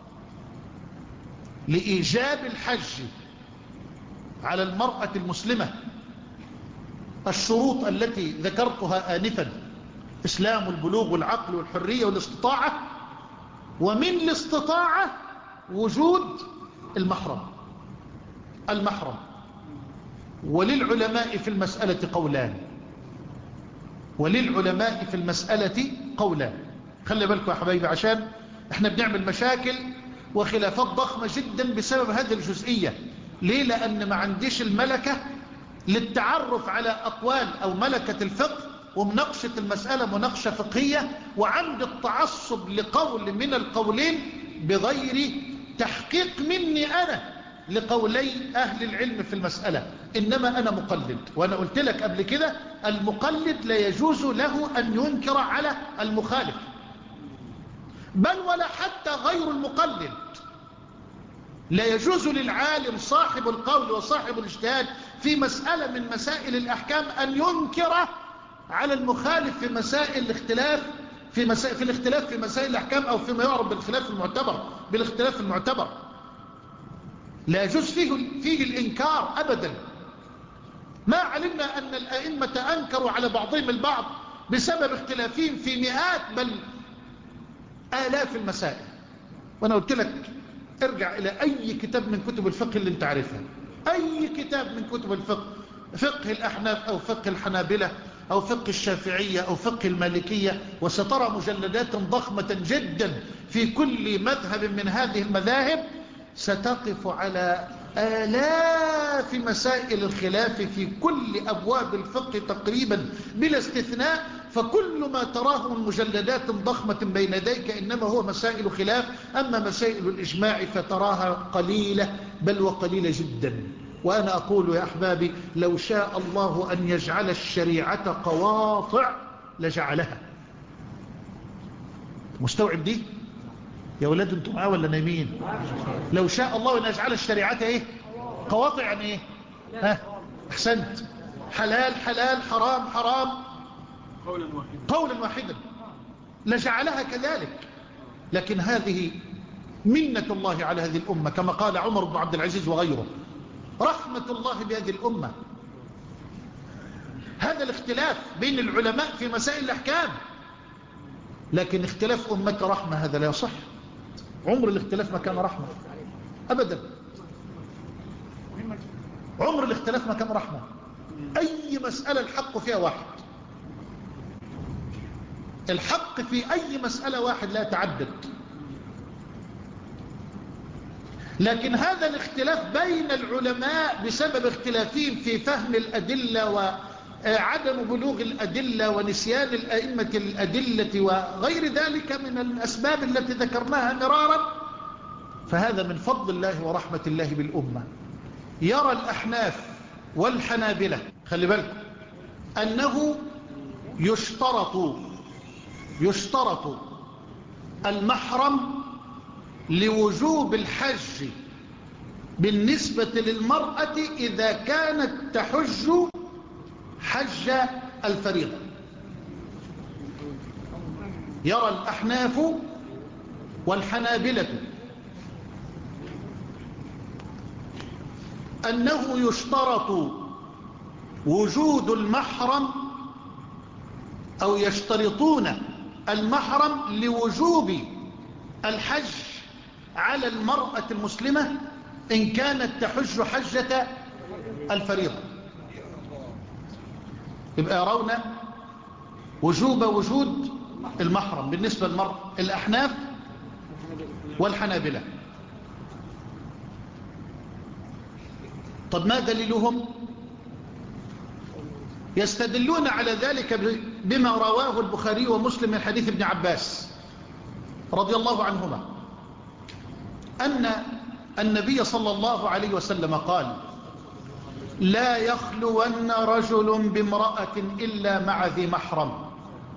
لإيجاب الحج على المرأة المسلمة الشروط التي ذكرتها آنفا: إسلام والبلوغ والعقل والحرية والاستطاعة، ومن الاستطاعة وجود المحرم. المحرم وللعلماء في المسألة قولان، وللعلماء في المسألة قولان. خلي بالكم يا حبايبي عشان احنا بنعمل مشاكل وخلافات ضخمة جدا بسبب هذه الجزئية. ليه؟ لأن ما عنديش الملكة للتعرف على أقوال أو ملكة الفقه ومناقشة المسألة مناقشة فقهية، وعند التعصب لقول من القولين بغير تحقيق مني أنا لقولي أهل العلم في المسألة، إنما أنا مقلد. وأنا قلت لك قبل كده المقلد لا يجوز له أن ينكر على المخالف، بل ولا حتى غير المقلد. لا يجوز للعالم صاحب القول وصاحب الاجتهاد في مسألة من مسائل الأحكام أن ينكر على المخالف في مسائل الاختلاف في, مسائل في الاختلاف في مسائل الأحكام، أو فيما يعرف بالخلاف المعتبر بالاختلاف المعتبر. لا يجوز فيه, فيه الإنكار أبدا. ما علمنا أن الأئمة أنكروا على بعضهم البعض بسبب اختلافهم في مئات بل آلاف المسائل. وأنا قلت لك ارجع إلى أي كتاب من كتب الفقه اللي انت عارفها، أي كتاب من كتب الفقه، فقه الأحناف أو فقه الحنابلة أو فقه الشافعية أو فقه المالكية، وسترى مجلدات ضخمة جدا في كل مذهب من هذه المذاهب، ستقف على آلاف مسائل الخلاف في كل أبواب الفقه تقريبا بلا استثناء. فكل ما تراه من مجلدات ضخمة بين يديك إنما هو مسائل خلاف. أما مسائل الإجماع فتراها قليلة بل وقليلة جدا. وأنا أقول يا أحبابي لو شاء الله أن يجعل الشريعة قواطع لجعلها. مستوعب دي يا ولاد؟ انتم معاه ولا نايمين؟ لو شاء الله أن يجعل الشريعة ايه؟ قواطع. يعني ايه؟ ها احسنت. حلال حلال، حرام حرام، قولا واحدا قولا واحدا لجعلها كذلك. لكن هذه منة الله على هذه الأمة، كما قال عمر بن عبد العزيز وغيره، رحمة الله بهذه الأمة. هذا الاختلاف بين العلماء في مسائل الأحكام، لكن اختلاف أمة رحمة هذا لا يصح. عمر الاختلاف ما كان رحمة أبدا. عمر الاختلاف ما كان رحمة. أي مسألة الحق فيها واحد، الحق في أي مسألة واحد لا يتعدد. لكن هذا الاختلاف بين العلماء بسبب اختلافهم في فهم الأدلة وعدم بلوغ الأدلة ونسيان الأئمة الأدلة وغير ذلك من الأسباب التي ذكرناها مرارا، فهذا من فضل الله ورحمة الله بالأمة. يرى الأحناف والحنابلة، خلي بالكم، أنه يشترط يشترط المحرم لوجوب الحج بالنسبة للمرأة إذا كانت تحج حج الفريضة. يرى الأحناف والحنابلة أنه يشترط وجود المحرم، أو يشترطون المحرم لوجوب الحج على المرأة المسلمة إن كانت تحج حجة الفريضة. يبقى يرون وجوب وجود المحرم بالنسبة للمرأة، الأحناف والحنابلة. طب ما دليلهم؟ يستدلون على ذلك بما رواه البخاري ومسلم من حديث ابن عباس رضي الله عنهما أن النبي صلى الله عليه وسلم قال: لا يخلون رجل بامرأة إلا مع ذي محرم،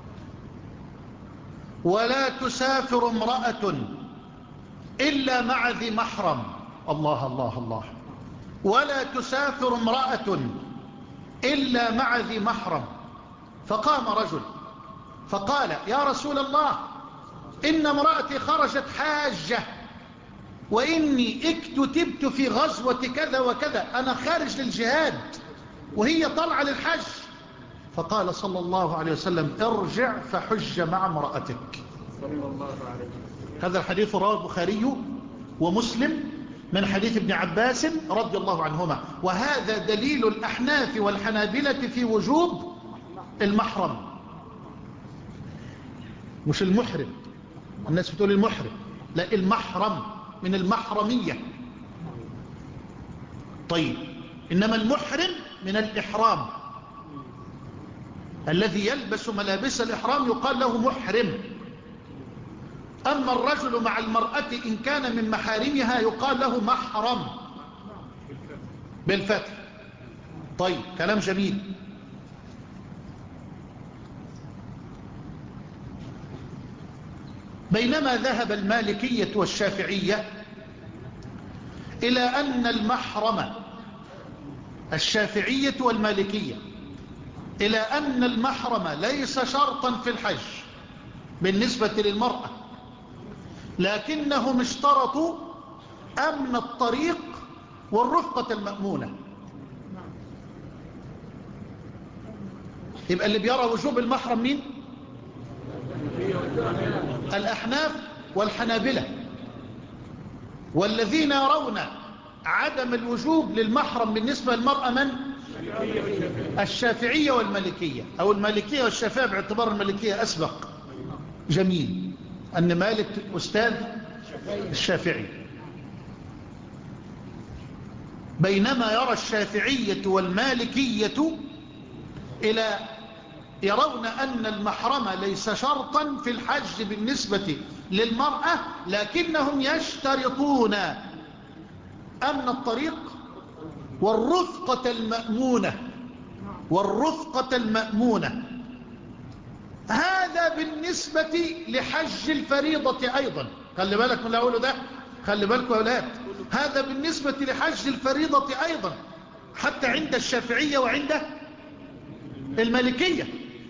ولا تسافر امرأة إلا مع ذي محرم. الله الله الله. ولا تسافر امرأة إلا مع ذي محرم. فقام رجل فقال: يا رسول الله، إن امرأتي خرجت حاجة، وإني اكتتبت في غزوة كذا وكذا، أنا خارج للجهاد وهي طلع للحج. فقال صلى الله عليه وسلم: ارجع فحج مع امرأتك. هذا الحديث رواه البخاري ومسلم من حديث ابن عباس رضي الله عنهما. وهذا دليل الأحناف والحنابلة في وجوب المحرم، مش المحرم. الناس بتقول المحرم، لا، المحرم من المحرمية. طيب، إنما المحرم من الإحرام، الذي يلبس ملابس الإحرام يقال له محرم. أما الرجل مع المرأة إن كان من محارمها يقال له محرم. بالفتح. طيب كلام جميل. بينما ذهب المالكية والشافعية إلى أن المحرم، الشافعية والمالكية إلى أن المحرم ليس شرطا في الحج بالنسبة للمرأة، لكنهم اشترطوا أمن الطريق والرفقة المأمونة. يبقى اللي بيرى وجوب المحرم مين؟ الأحناف والحنابلة. والذين يرون عدم الوجوب للمحرم بالنسبة للمرأة من؟ الشافعية والمالكية، أو المالكية والشافعية باعتبار المالكية أسبق. جميل أن مالك أستاذ الشافعي. بينما يرى الشافعية والمالكية إلى يرون أن المحرم ليس شرطا في الحج بالنسبة للمرأة، لكنهم يشترطون أمن الطريق والرفقة المأمونة، والرفقة المأمونة. هذا بالنسبة لحج الفريضة أيضا. خلي بالك من اللي أقوله ده، خلي بالكم يا أولاد، هذا بالنسبة لحج الفريضة أيضا حتى عند الشافعية وعند المالكية.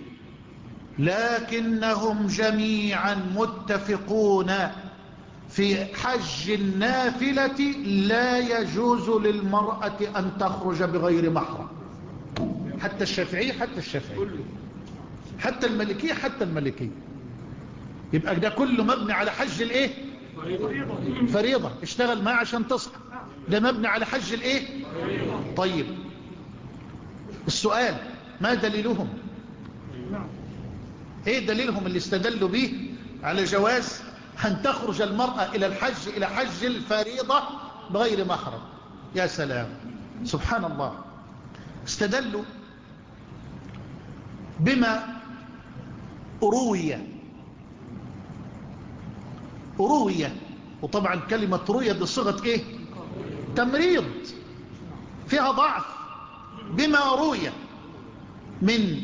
لكنهم جميعا متفقون في حج النافلة لا يجوز للمرأة أن تخرج بغير محرم. حتى الشافعية حتى الشافعية حتى المالكية حتى المالكية. يبقى ده كله مبني على حج الايه؟ فريضة. اشتغل معاه عشان تصحى. ده مبني على حج الايه؟ طيب السؤال، ما دليلهم؟ ايه دليلهم اللي استدلوا به على جواز أن تخرج المرأة إلى الحج إلى حج الفريضة بغير محرم؟ يا سلام، سبحان الله. استدلوا بما روي روي وطبعا كلمة روي بصيغة ايه؟ تمريض، فيها ضعف. بما روي من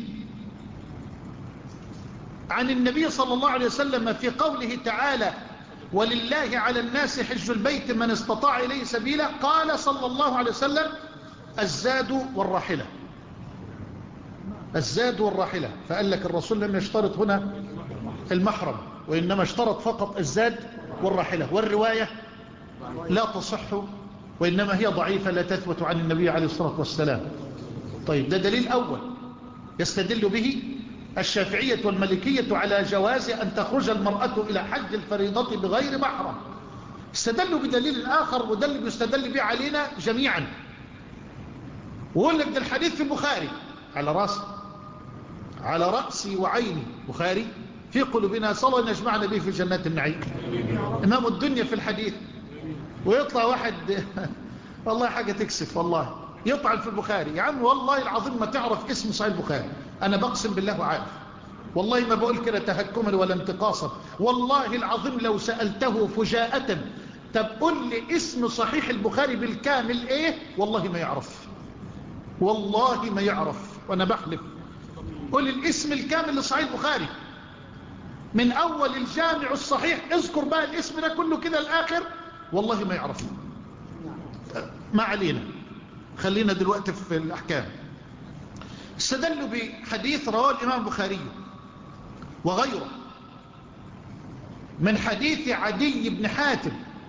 عن النبي صلى الله عليه وسلم في قوله تعالى ولله على الناس حج البيت من استطاع إليه سبيلا. قال صلى الله عليه وسلم الزاد والراحلة، الزاد والراحلة. فقال لك الرسول لم يشترط هنا المحرم، وإنما اشترط فقط الزاد والراحلة. والرواية لا تصح وإنما هي ضعيفة لا تثبت عن النبي عليه الصلاة والسلام. طيب ده دليل أول يستدل به الشافعية والمالكية على جواز أن تخرج المرأة إلى حج الفريضة بغير محرم. استدلوا بدليل آخر، وده اللي بيستدل به علينا جميعا، وقول لك ده الحديث في البخاري. على رأسي على رأسي وعيني بخاري، في قلوبنا صلى الله يجمعنا به في جنات النعيم، إمام الدنيا في الحديث. ويطلع واحد والله حاجة تكسف، والله يطعن في البخاري. يا عم والله العظيم ما تعرف اسم صحيح البخاري، أنا بقسم بالله وعارف، والله ما بقول كده تهكما ولا انتقاصا. والله العظيم لو سألته فجاءة طب قل لي اسم صحيح البخاري بالكامل ايه، والله ما يعرف، والله ما يعرف، وانا بحلف. قل الاسم الكامل لصحيح البخاري من اول الجامع الصحيح، اذكر بقى الاسم ده كله كده الاخر، والله ما يعرف. ما علينا، خلينا دلوقتي في الاحكام. استدلوا بحديث رواه الامام البخاري وغيره من حديث عدي بن حاتم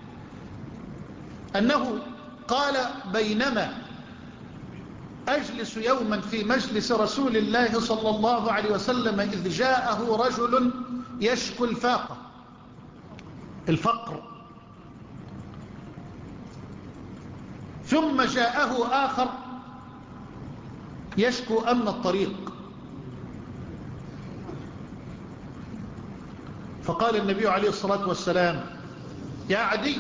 أنه قال بينما أجلس يوما في مجلس رسول الله صلى الله عليه وسلم إذ جاءه رجل يشكو الفاقة، الفقر، ثم جاءه آخر يشكو أمن الطريق. فقال النبي عليه الصلاة والسلام يا عدي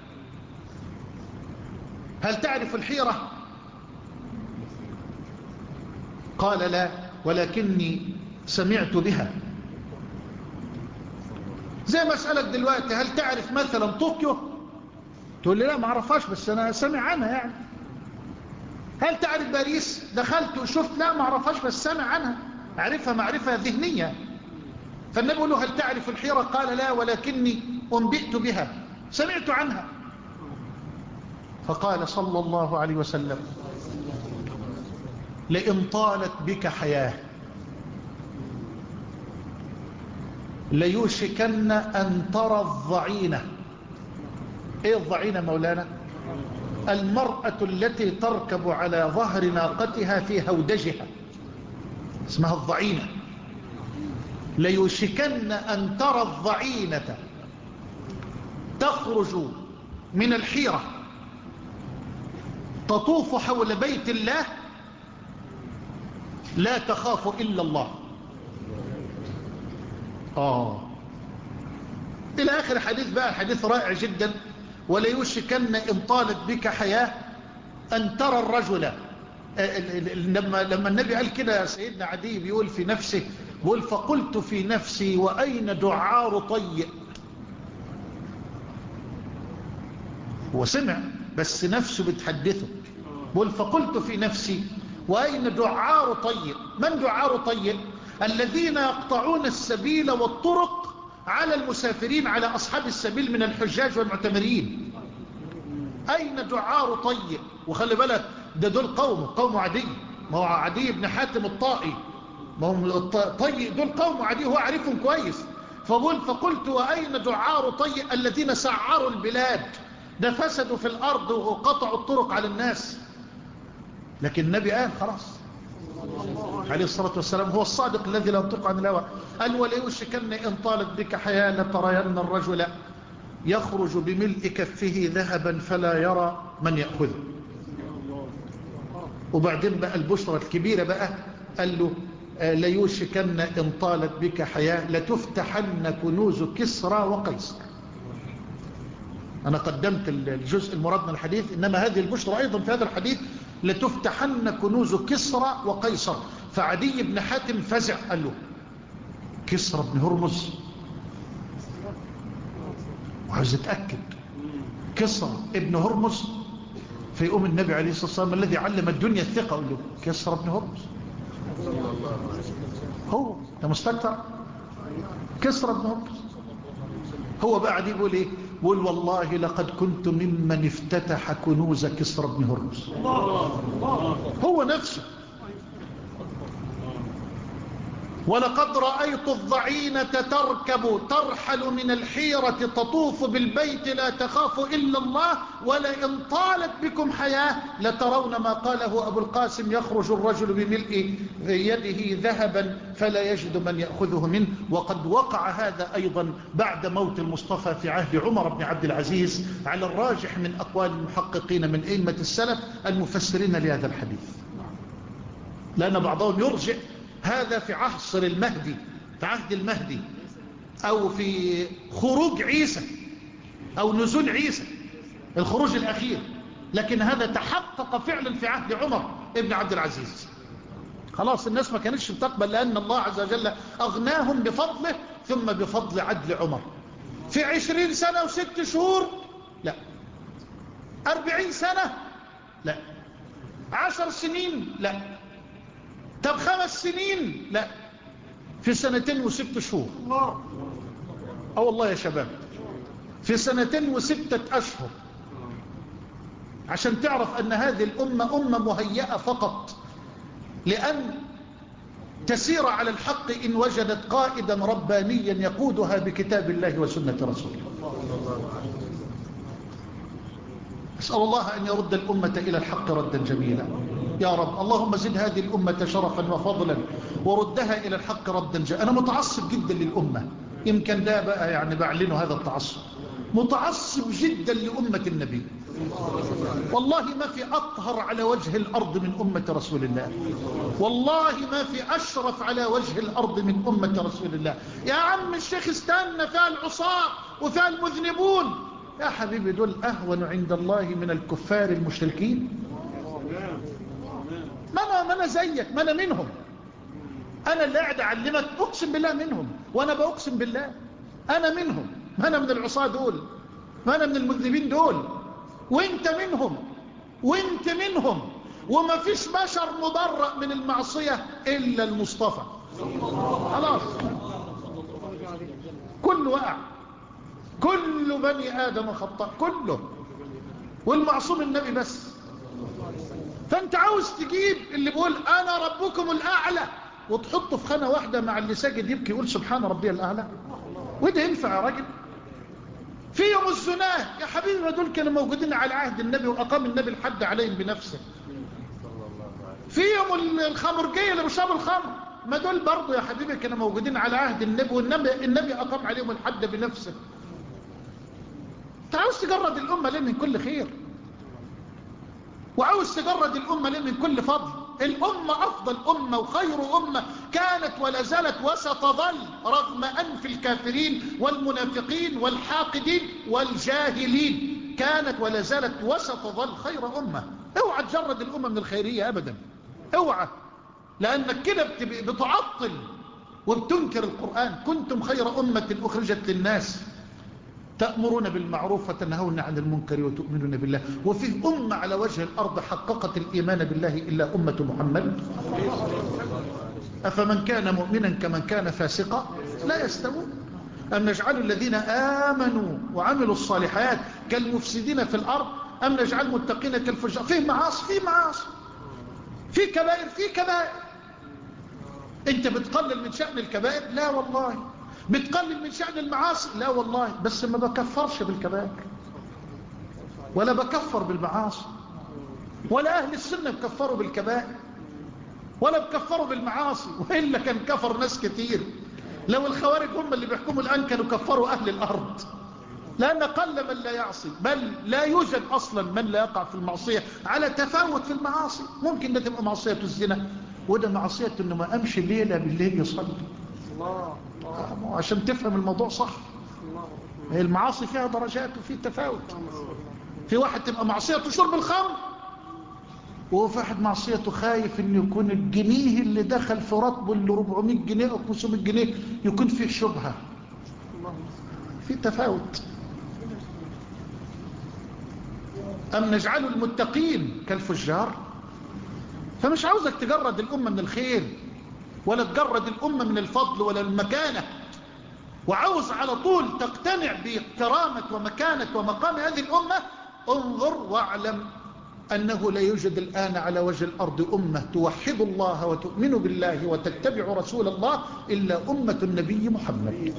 هل تعرف الحيرة؟ قال لا ولكني سمعت بها. زي ما أسألك دلوقتي هل تعرف مثلا طوكيو؟ تقول لي لا ما اعرفهاش بس أنا سمع عنها يعني. هل تعرف باريس؟ دخلت وشفت؟ لا ما اعرفهاش بس سمع عنها، أعرفها معرفة ذهنية. فالنبي يقول له هل تعرف الحيرة؟ قال لا ولكني أنبئت بها، سمعت عنها. فقال صلى الله عليه وسلم لئن طالت بك حياة ليوشكن أن ترى الضعينة. ايه الضعينة مولانا؟ المرأة التي تركب على ظهر ناقتها في هودجها اسمها الضعينة. ليوشكن أن ترى الضعينة تخرج من الحيرة تطوف حول بيت الله لا تخاف إلا الله. آه إلى آخر حديث. بقى حديث رائع جدا. وليوشكن إن طالت بك حياة أن ترى الرجل. لما, لما النبي قال كده سيدنا عدي بيقول في نفسه، بيقول فقلت في نفسي وأين دعار طيء. هو سمع بس نفسه بتحدثه. بيقول فقلت في نفسي وأين دعار طيء. من دعار طيء؟ الذين يقطعون السبيل والطرق على المسافرين، على أصحاب السبيل من الحجاج والمعتمرين. أين دعار طيء؟ وخلي بالك ده دول قوم قوم عدي، ما هو عدي بن حاتم الطائي، ما هو طيء دول قوم عدي، هو عارفهم كويس. فقل فقلت وأين دعار طيء الذين سعروا البلاد، ده فسدوا في الأرض وقطعوا الطرق على الناس. لكن النبي قال خلاص عليه الصلاة والسلام، هو الصادق الذي لا ينطق عن الهوى، قال وليوشكن إن طالت بك حياة لترين الرجل يخرج بملء كفه ذهبا فلا يرى من يأخذه. وبعدين بقى البشرة الكبيرة بقى، قال له ليوشكن إن طالت بك حياة لتفتحن كنوز كسرى وقيصر. أنا قدمت الجزء المراد من الحديث، إنما هذه البشرة أيضا في هذا الحديث لتفتحن كنوز كسرى وقيصر. فعدي بن حاتم فزع، قال له كسرى بن هرمز، وعايز يتأكد كسرى ابن هرمز. فيقوم النبي عليه الصلاة والسلام الذي علم الدنيا الثقة قال له كسرى بن هرمز. هو ده مستكتر كسرى بن هرمز. هو بقى عدي بيقول ايه؟ بيقول والله لقد كنت ممن افتتح كنوز كسرى بن هرمز. هو نفسه. ولقد رأيت الضعينة تركب ترحل من الحيرة تطوف بالبيت لا تخاف إلا الله ولئن طالت بكم حياة لترون ما قاله أبو القاسم يخرج الرجل بملء يده ذهبا فلا يجد من يأخذه منه. وقد وقع هذا أيضا بعد موت المصطفى في عهد عمر بن عبد العزيز على الراجح من أقوال المحققين من أئمة السلف المفسرين لهذا الحديث، لأن بعضهم يرجع هذا في عصر المهدي، في عهد المهدي، أو في خروج عيسى أو نزول عيسى الخروج الأخير. لكن هذا تحقق فعلا في عهد عمر ابن عبد العزيز. خلاص الناس ما كانتش بتقبل، لأن الله عز وجل أغناهم بفضله ثم بفضل عدل عمر. في عشرين سنة وست شهور لا، أربعين سنة لا، عشر سنين لا، طب خمس سنين لا، في سنتين وست شهور. اه والله يا شباب، في سنتين وستة أشهر، عشان تعرف أن هذه الأمة أمة مهيئة فقط لأن تسير على الحق إن وجدت قائدا ربانيا يقودها بكتاب الله وسنة رسوله. أسأل الله أن يرد الأمة إلى الحق ردا جميلا يا رب. اللهم زد هذه الأمة شرفا وفضلا وردها إلى الحق ردا جميلا. أنا متعصب جدا للأمة، يمكن ده بقى يعني بعلنه هذا التعصب، متعصب جدا لأمة النبي. والله ما في أطهر على وجه الأرض من أمة رسول الله، والله ما في أشرف على وجه الأرض من أمة رسول الله. يا عم الشيخ استنى، فيها العصاة وفيها المذنبون. يا حبيبي دول أهون عند الله من الكفار المشركين. ما أنا, ما أنا زيك، ما أنا منهم. أنا اللي قاعد أعلمك أقسم بالله منهم، وأنا بأقسم بالله أنا منهم. ما أنا من العصاة دول، ما أنا من المذنبين دول، وانت منهم وانت منهم. وما فيش بشر مبرأ من المعصية إلا المصطفى. خلاص كل وقع، كل بني آدم خطأ كله، والمعصوم النبي بس. فانت عاوز تجيب اللي بيقول انا ربكم الاعلى وتحطه في خانة واحدة مع اللي ساجد يبكي يقول سبحان ربي الاعلى؟ وده ينفع يا راجل؟ في يوم الزناه يا حبيبي ما دول كانوا موجودين على عهد النبي واقام النبي الحد عليهم بنفسه. في يوم الخمرجية اللي بيشربوا الخمر ما دول برضه يا حبيبي كانوا موجودين على عهد النبي والنبي النبي اقام عليهم الحد بنفسه. انت عاوز تجرد الامه ليه من كل خير؟ وعاوز تجرد الأمة ليه من كل فضل؟ الأمة أفضل أمة وخير أمة كانت ولا زالت وستظل رغم أنف الكافرين والمنافقين والحاقدين والجاهلين، كانت ولا زالت وستظل خير أمة. اوعى تجرد الأمة من الخيرية أبدا، اوعى، لأنك كده بتعطل وبتنكر القرآن. كنتم خير أمة أخرجت للناس تأمرون بالمعروف وتنهون عن المنكر وتؤمنون بالله. وفي أمة على وجه الأرض حققت الإيمان بالله إلا أمة محمد. أفمن كان مؤمنا كمن كان فاسقا لا يستوون. أم نجعل الذين آمنوا وعملوا الصالحات كالمفسدين في الأرض أم نجعل المتقين كالفجار؟ فيه معاصي فيه معاصي، في كبائر في كبائر. أنت بتقلل من شأن الكبائر؟ لا والله. بتقلل من شأن المعاصي؟ لا والله. بس ما بكفرش بالكبائر ولا بكفر بالمعاصي، ولا أهل السنة بكفروا بالكبائر ولا بكفروا بالمعاصي، وإلا كان كفر ناس كتير. لو الخوارج هم اللي بيحكموا الآن كانوا كفروا أهل الأرض، لأن قل من لا يعصي، بل لا يوجد أصلا من لا يقع في المعصية على تفاوت في المعاصي. ممكن ده تبقى معصية الزنا، وده معصية إنه ما أمشي الليلة بالليل يصلي. عشان تفهم الموضوع صح. المعاصي فيها درجات وفي تفاوت. في واحد تبقى معصيته شرب الخمر، وفي واحد معصيته خايف ان يكون الجنيه اللي دخل في راتبه اللي أربعمائة جنيه او خمسمائة جنيه يكون فيه شبهة. في تفاوت. أم نجعل المتقين كالفجار؟ فمش عاوزك تجرد الأمة من الخير ولا تجرد الأمة من الفضل ولا المكانة، وعاوز على طول تقتنع بكرامة ومكانة ومقام هذه الأمة. انظر واعلم أنه لا يوجد الآن على وجه الأرض أمة توحد الله وتؤمن بالله وتتبع رسول الله إلا أمة النبي محمد.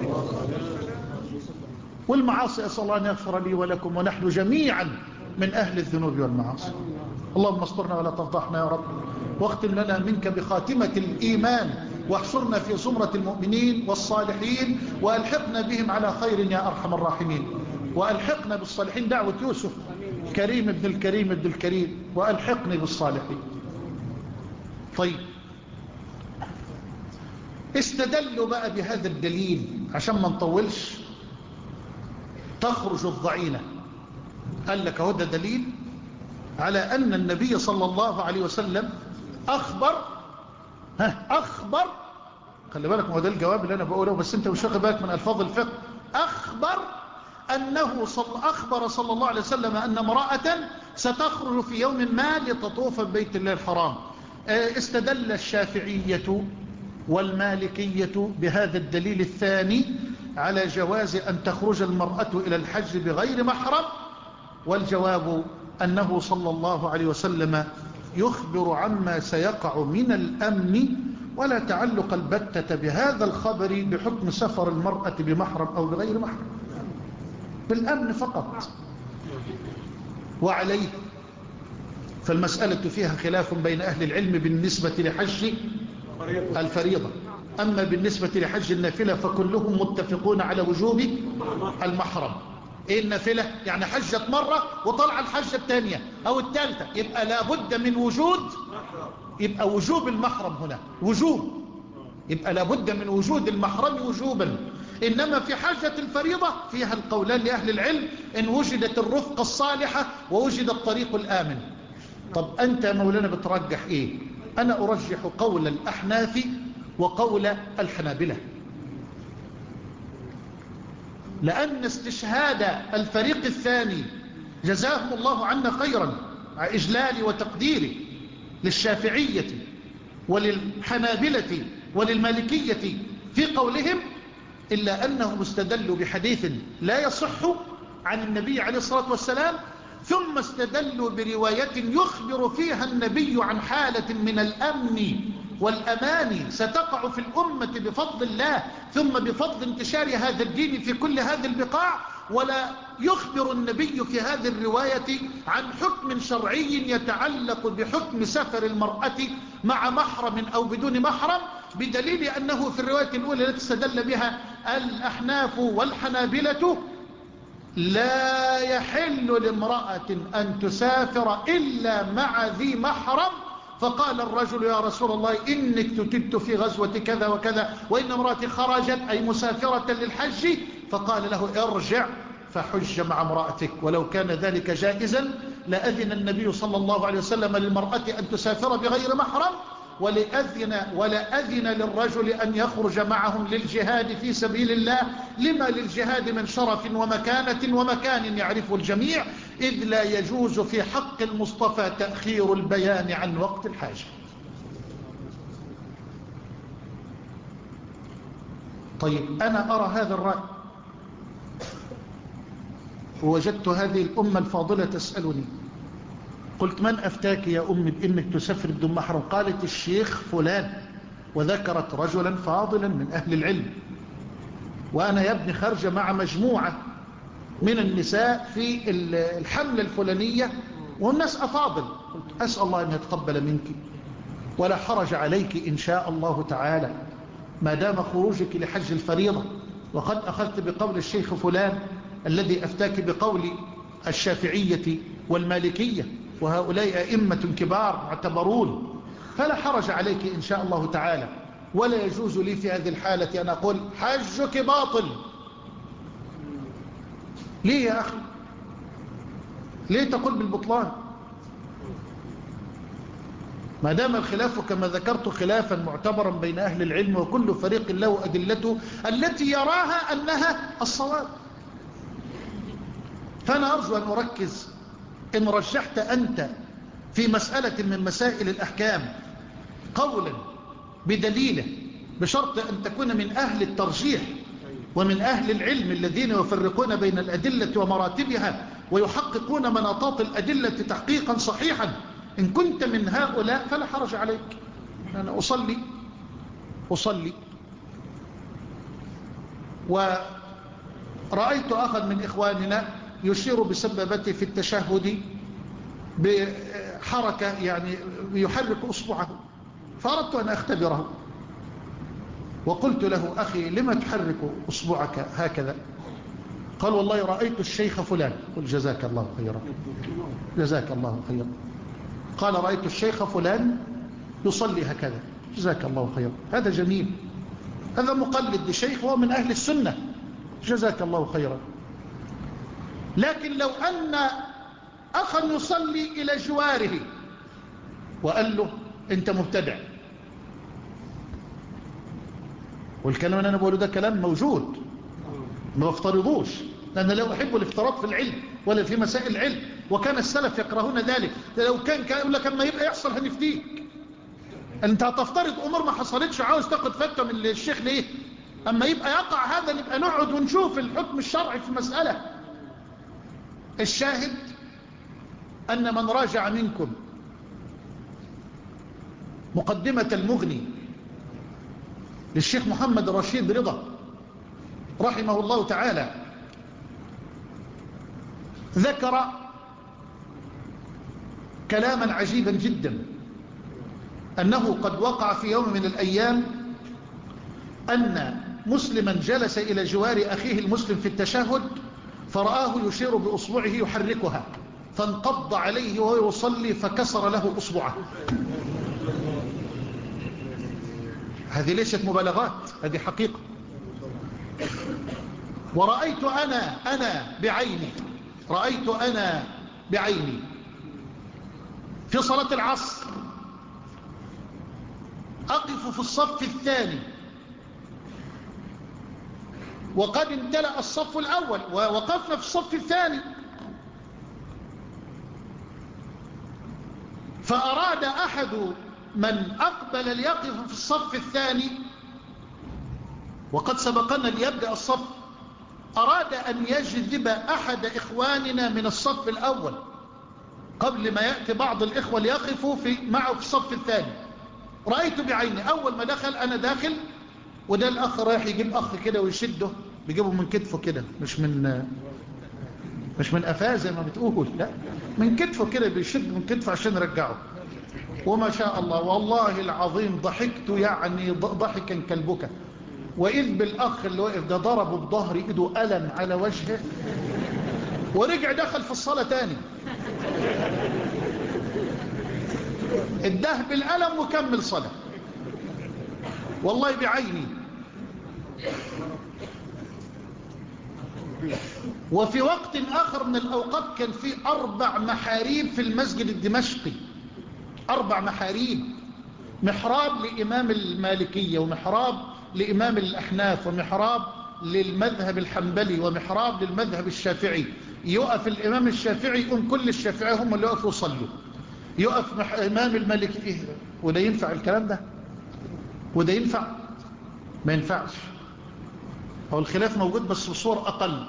والمعاصي أسأل الله أن يغفر لي ولكم ونحن جميعا من أهل الذنوب والمعاصي. اللهم استرنا ولا تفضحنا يا رب، واختم لنا منك بخاتمة الإيمان، واحشرنا في زمرة المؤمنين والصالحين، وألحقنا بهم على خير يا أرحم الراحمين. وألحقنا بالصالحين، دعوة يوسف كريم ابن الكريم ابن الكريم، وألحقني بالصالحين. طيب، استدلوا بقى بهذا الدليل عشان ما نطولش. تخرج الضعينة، قال لك هو ده دليل على أن النبي صلى الله عليه وسلم أخبر ها أخبر خلي بالك، ما هو ده الجواب اللي أنا بقوله، بس أنت مش واخد بالك من ألفاظ الفقه. أخبر أنه صل أخبر صلى الله عليه وسلم أن امرأة ستخرج في يوم ما لتطوف ببيت الله الحرام. استدل الشافعية والمالكية بهذا الدليل الثاني على جواز أن تخرج المرأة إلى الحج بغير محرم، والجواب أنه صلى الله عليه وسلم يخبر عما سيقع من الأمن، ولا تعلق البتة بهذا الخبر بحكم سفر المرأة بمحرم أو بغير محرم، بالأمن فقط. وعليه فالمسألة فيها خلاف بين أهل العلم بالنسبة لحج الفريضة. أما بالنسبة لحج النافلة فكلهم متفقون على وجوب المحرم. إيه النافلة؟ يعني حجت مرة وطلع الحجة الثانية أو الثالثة، يبقى لابد من وجود، يبقى وجوب المحرم هنا وجوب، يبقى لابد من وجود المحرم وجوبا. إنما في حجة الفريضة فيها القولان لأهل العلم، إن وجدت الرفقة الصالحة ووجد الطريق الآمن. طب أنت مولانا بترجح إيه؟ أنا أرجح قول الأحناف وقول الحنابلة، لأن استشهاد الفريق الثاني جزاهم الله عنا خيرا مع إجلالي وتقديري للشافعية وللحنابلة وللمالكية في قولهم، إلا أنهم استدلوا بحديث لا يصح عن النبي عليه الصلاة والسلام، ثم استدلوا برواية يخبر فيها النبي عن حالة من الأمن والأمان ستقع في الأمة بفضل الله ثم بفضل انتشار هذا الدين في كل هذه البقاع، ولا يخبر النبي في هذه الرواية عن حكم شرعي يتعلق بحكم سفر المرأة مع محرم أو بدون محرم، بدليل أنه في الرواية الأولى التي استدل بها الأحناف والحنابلة لا يحل لامرأة أن تسافر إلا مع ذي محرم. فقال الرجل يا رسول الله إنك تتبت في غزوة كذا وكذا وإن امرأتي خرجت أي مسافرة للحج، فقال له ارجع فحج مع امرأتك. ولو كان ذلك جائزا لأذن النبي صلى الله عليه وسلم للمرأة أن تسافر بغير محرم، ولأذن, ولأذن للرجل أن يخرج معهم للجهاد في سبيل الله، لما للجهاد من شرف ومكانة ومكان يعرفه الجميع، إذ لا يجوز في حق المصطفى تأخير البيان عن وقت الحاجة. طيب أنا أرى هذا الرأي، ووجدت هذه الأمة الفاضلة تسألني، قلت من أفتاك يا أمي بإنك تسافر بدون محرم؟ قالت الشيخ فلان، وذكرت رجلا فاضلا من أهل العلم، وأنا يا ابني خرج مع مجموعة من النساء في الحملة الفلانية والناس أفاضل. قلت أسأل الله أن يتقبل منك ولا حرج عليك إن شاء الله تعالى ما دام خروجك لحج الفريضة، وقد أخذت بقول الشيخ فلان الذي أفتاك بقول الشافعية والمالكية، وهؤلاء أئمة كبار معتبرون، فلا حرج عليك إن شاء الله تعالى. ولا يجوز لي في هذه الحالة أن أقول حجك باطل. ليه يا أخي؟ ليه تقول بالبطلان؟ ما دام الخلاف كما ذكرت خلافا معتبرا بين أهل العلم، وكل فريق له أدلته التي يراها أنها الصواب. فأنا أرجو أن أركز، إن رجحت أنت في مسألة من مسائل الأحكام قولا بدليله، بشرط أن تكون من أهل الترجيح ومن أهل العلم الذين يفرقون بين الأدلة ومراتبها ويحققون مناطات الأدلة تحقيقا صحيحا، إن كنت من هؤلاء فلا حرج عليك. أنا أصلي أصلي ورأيت أخذ من إخواننا يشير بسببته في التشهد بحركة يعني يحرك أصبعه، فأردت أن أختبره وقلت له أخي لما تحرك أصبعك هكذا؟ قال والله رأيت الشيخ فلان. قل جزاك الله خيرا جزاك الله خيرا. قال رأيت الشيخ فلان يصلي هكذا. جزاك الله خيرا، هذا جميل، هذا مقلد لشيخ وهو من أهل السنة، جزاك الله خيرا. لكن لو أن أخا يصلي إلى جواره وقال له أنت مبتدع، والكلام اللي أنا بقوله ده كلام موجود ما افترضوش، لأن لا أحب الافتراض في العلم ولا في مسائل العلم، وكان السلف يكرهون ذلك. لو كان كان يقول لك أما يبقى يحصل هنفتيك، أنت هتفترض أمور ما حصلتش، عاوز تاخد فتوى من الشيخ ليه؟ أما يبقى يقع هذا نبقى نقعد ونشوف الحكم الشرعي في مسألة. الشاهد أن من راجع منكم مقدمة المغني للشيخ محمد رشيد رضا رحمه الله تعالى، ذكر كلاما عجيبا جدا، أنه قد وقع في يوم من الأيام أن مسلما جلس إلى جوار أخيه المسلم في التشهد، فرآه يشير بأصبعه يحركها، فانقض عليه وهو يصلي فكسر له أصبعه. هذه ليست مبالغات، هذه حقيقة. ورأيت أنا أنا بعيني رأيت أنا بعيني في صلاة العصر أقف في الصف الثاني وقد امتلأ الصف الأول، ووقفنا في الصف الثاني، فأراد أحد من أقبل ليقف في الصف الثاني وقد سبقنا ليبدأ الصف، أراد أن يجذب أحد إخواننا من الصف الأول قبل ما يأتي بعض الإخوة ليقفوا في معه في الصف الثاني. رأيت بعيني أول ما دخل، أنا داخل وده الأخ رايح يجيب أخ كده ويشده، بيجيبه من كتفه كده، مش من مش من أفاه زي ما بتقول، لا من كتفه كده، بيشد من كتفه عشان يرجعه. وما شاء الله والله العظيم ضحكت يعني ضحكا كالبكا، وإذ بالأخ اللي واقف ده ضربه بظهر إيده ألم على وجهه، ورجع دخل في الصلاة تاني، اداه بالألم وكمل صلاة، والله بعيني. وفي وقت آخر من الأوقات كان في أربع محاريب في المسجد الدمشقي، أربع محاريب، محراب لإمام المالكية، ومحراب لإمام الأحناف، ومحراب للمذهب الحنبلي، ومحراب للمذهب الشافعي. يقف الإمام الشافعي يقوم كل الشافعي هم اللي يقفوا يصلوا، يقف مح... إمام المالكية. إيه وده ينفع الكلام ده؟ وده ينفع؟ ما ينفعش. هو الخلاف موجود بس بصورة أقل.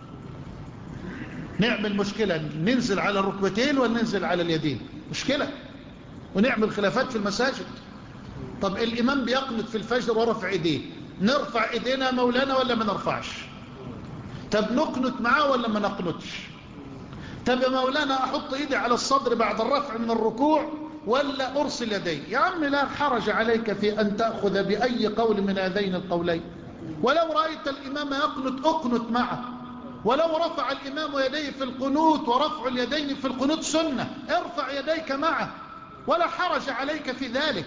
نعمل مشكلة ننزل على الركبتين وننزل على اليدين، مشكلة، ونعمل خلافات في المساجد. طب الإمام بيقنط في الفجر ورفع ايديه، نرفع ايدينا مولانا ولا ما نرفعش؟ طب نقنط معاه ولا ما نقنطش؟ طب يا مولانا أحط ايدي على الصدر بعد الرفع من الركوع ولا أرسل يدي؟ يا عم لا حرج عليك في أن تأخذ بأي قول من هذين القولين. ولو رأيت الإمام يقنط أقنط معه، ولو رفع الإمام يديه في القنوت ورفع اليدين في القنوت سنة، ارفع يديك معه ولا حرج عليك في ذلك.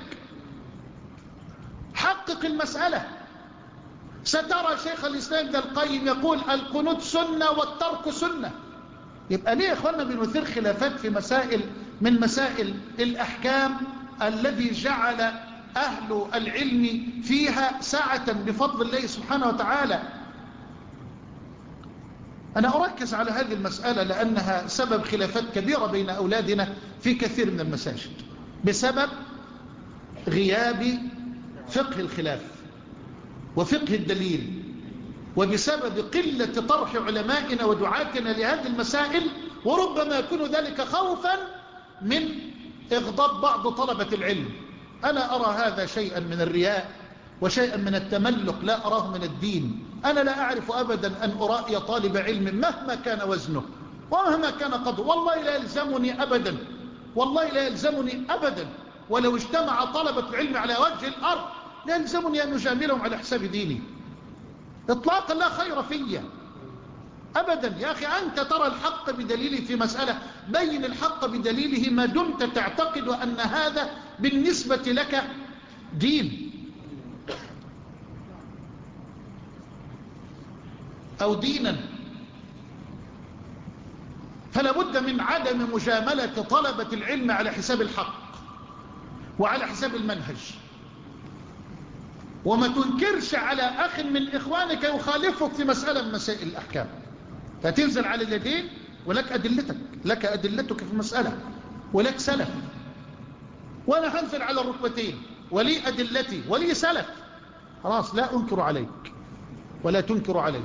حقق المسألة. سترى شيخ الإسلام ابن القيم يقول القنوت سنة والترك سنة. يبقى ليه يا إخوانا بنثير خلافات في مسائل من مسائل الأحكام الذي جعل أهل العلم فيها ساعة بفضل الله سبحانه وتعالى؟ أنا أركز على هذه المسألة لأنها سبب خلافات كبيرة بين أولادنا في كثير من المساجد، بسبب غياب فقه الخلاف وفقه الدليل، وبسبب قلة طرح علمائنا ودعاتنا لهذه المسائل، وربما يكون ذلك خوفا من إغضاب بعض طلبة العلم. أنا أرى هذا شيئا من الرياء وشيئا من التملق، لا أراه من الدين. أنا لا أعرف أبدا أن أرائي طالب علم مهما كان وزنه ومهما كان قدره، والله لا يلزمني أبدا، والله لا يلزمني أبدا. ولو اجتمع طلبة العلم على وجه الأرض لا يلزمني أن أجاملهم على حساب ديني إطلاقا، لا خير فيا أبدا. يا أخي أنت ترى الحق بدليله في مسألة، بين الحق بدليله ما دمت تعتقد أن هذا بالنسبة لك دين أو دينا. فلا بد من عدم مجاملة طلبة العلم على حساب الحق وعلى حساب المنهج. وما تنكرش على أخ من إخوانك يخالفك في مسألة من مسائل الأحكام، فتنزل على اليدين ولك أدلتك، لك أدلتك في مسألة ولك سلف، وأنا هنزل على الركبتين ولي أدلتي ولي سلف، خلاص لا أنكر عليك ولا تنكر علي.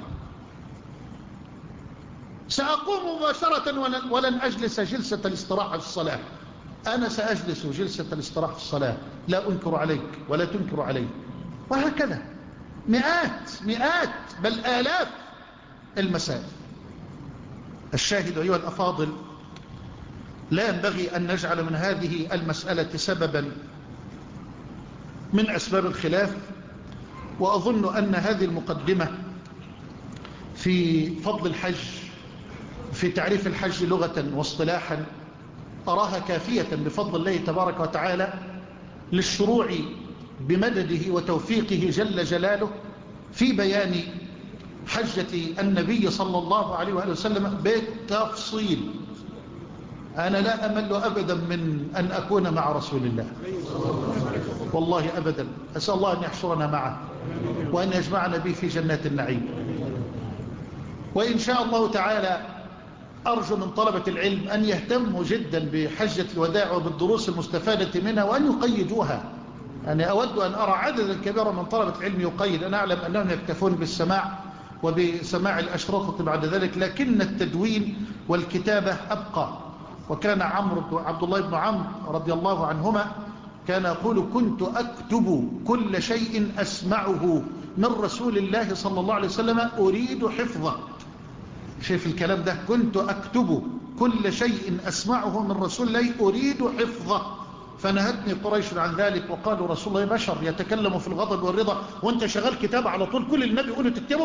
سأقوم مباشرة ولن أجلس جلسة الاستراحة في الصلاة، أنا سأجلس جلسة الاستراحة في الصلاة، لا أنكر عليك ولا تنكر علي. وهكذا مئات مئات بل آلاف المسائل. الشاهد أيها الأفاضل، لا ينبغي أن نجعل من هذه المسألة سببا من أسباب الخلاف. وأظن أن هذه المقدمة في فضل الحج، في تعريف الحج لغة واصطلاحا، أراها كافية بفضل الله تبارك وتعالى للشروع بمدده وتوفيقه جل جلاله في بيان حجة النبي صلى الله عليه وآله وسلم بالتفصيل. أنا لا أمل أبدا من أن أكون مع رسول الله، والله أبدا. أسأل الله أن يحشرنا معه وأن يجمعنا به في جنات النعيم. وإن شاء الله تعالى أرجو من طلبة العلم أن يهتموا جدا بحجة الوداع وبالدروس المستفادة منها وأن يقيدوها. أنا أود أن أرى عددا كبيرا من طلبة العلم يقيد. أنا أعلم أنهم يكتفون بالسماع وبسماع الأشرطة بعد ذلك، لكن التدوين والكتابة أبقى. وكان عمرو عبد الله بن عمرو رضي الله عنهما كان يقول: كنت أكتب كل شيء أسمعه من رسول الله صلى الله عليه وسلم أريد حفظه. شايف الكلام ده؟ كنت أكتب كل شيء أسمعه من رسول الله أريد حفظه، فنهتني قريش عن ذلك وقالوا: رسول الله بشر يتكلم في الغضب والرضا وانت شغال كتاب على طول، كل النبي يقوله تكتبه؟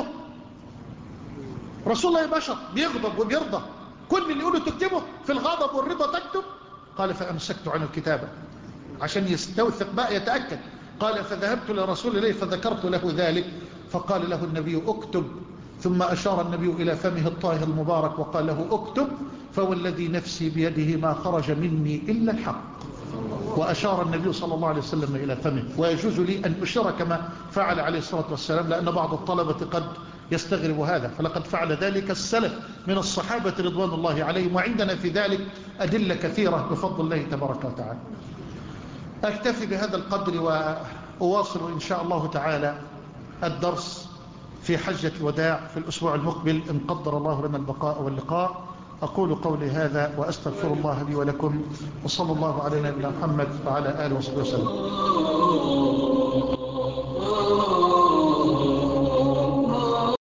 رسول الله بشر بيغضب وبيرضى، كل اللي يقوله تكتبه؟ في الغضب والرضا تكتب؟ قال: فأمسكت عن الكتابة عشان يستوثق بقى يتأكد. قال: فذهبت لرسول الله فذكرت له ذلك، فقال له النبي: اكتب. ثم أشار النبي إلى فمه الطاهر المبارك وقال له: اكتب، فوالذي نفسي بيده ما خرج مني إلا الحق. وأشار النبي صلى الله عليه وسلم إلى فمه. ويجوز لي أن أشير كما فعل عليه الصلاة والسلام، لأن بعض الطلبة قد يستغرب هذا، فلقد فعل ذلك السلف من الصحابة رضوان الله عليهم، وعندنا في ذلك أدلة كثيرة بفضل الله تبارك وتعالى. أكتفي بهذا القدر وأواصل إن شاء الله تعالى الدرس في حجة الوداع في الأسبوع المقبل إن قدر الله لنا البقاء واللقاء. أقول قولي هذا وأستغفر الله لي ولكم، وصلى الله على نبينا محمد وعلى آله وصحبه وسلم.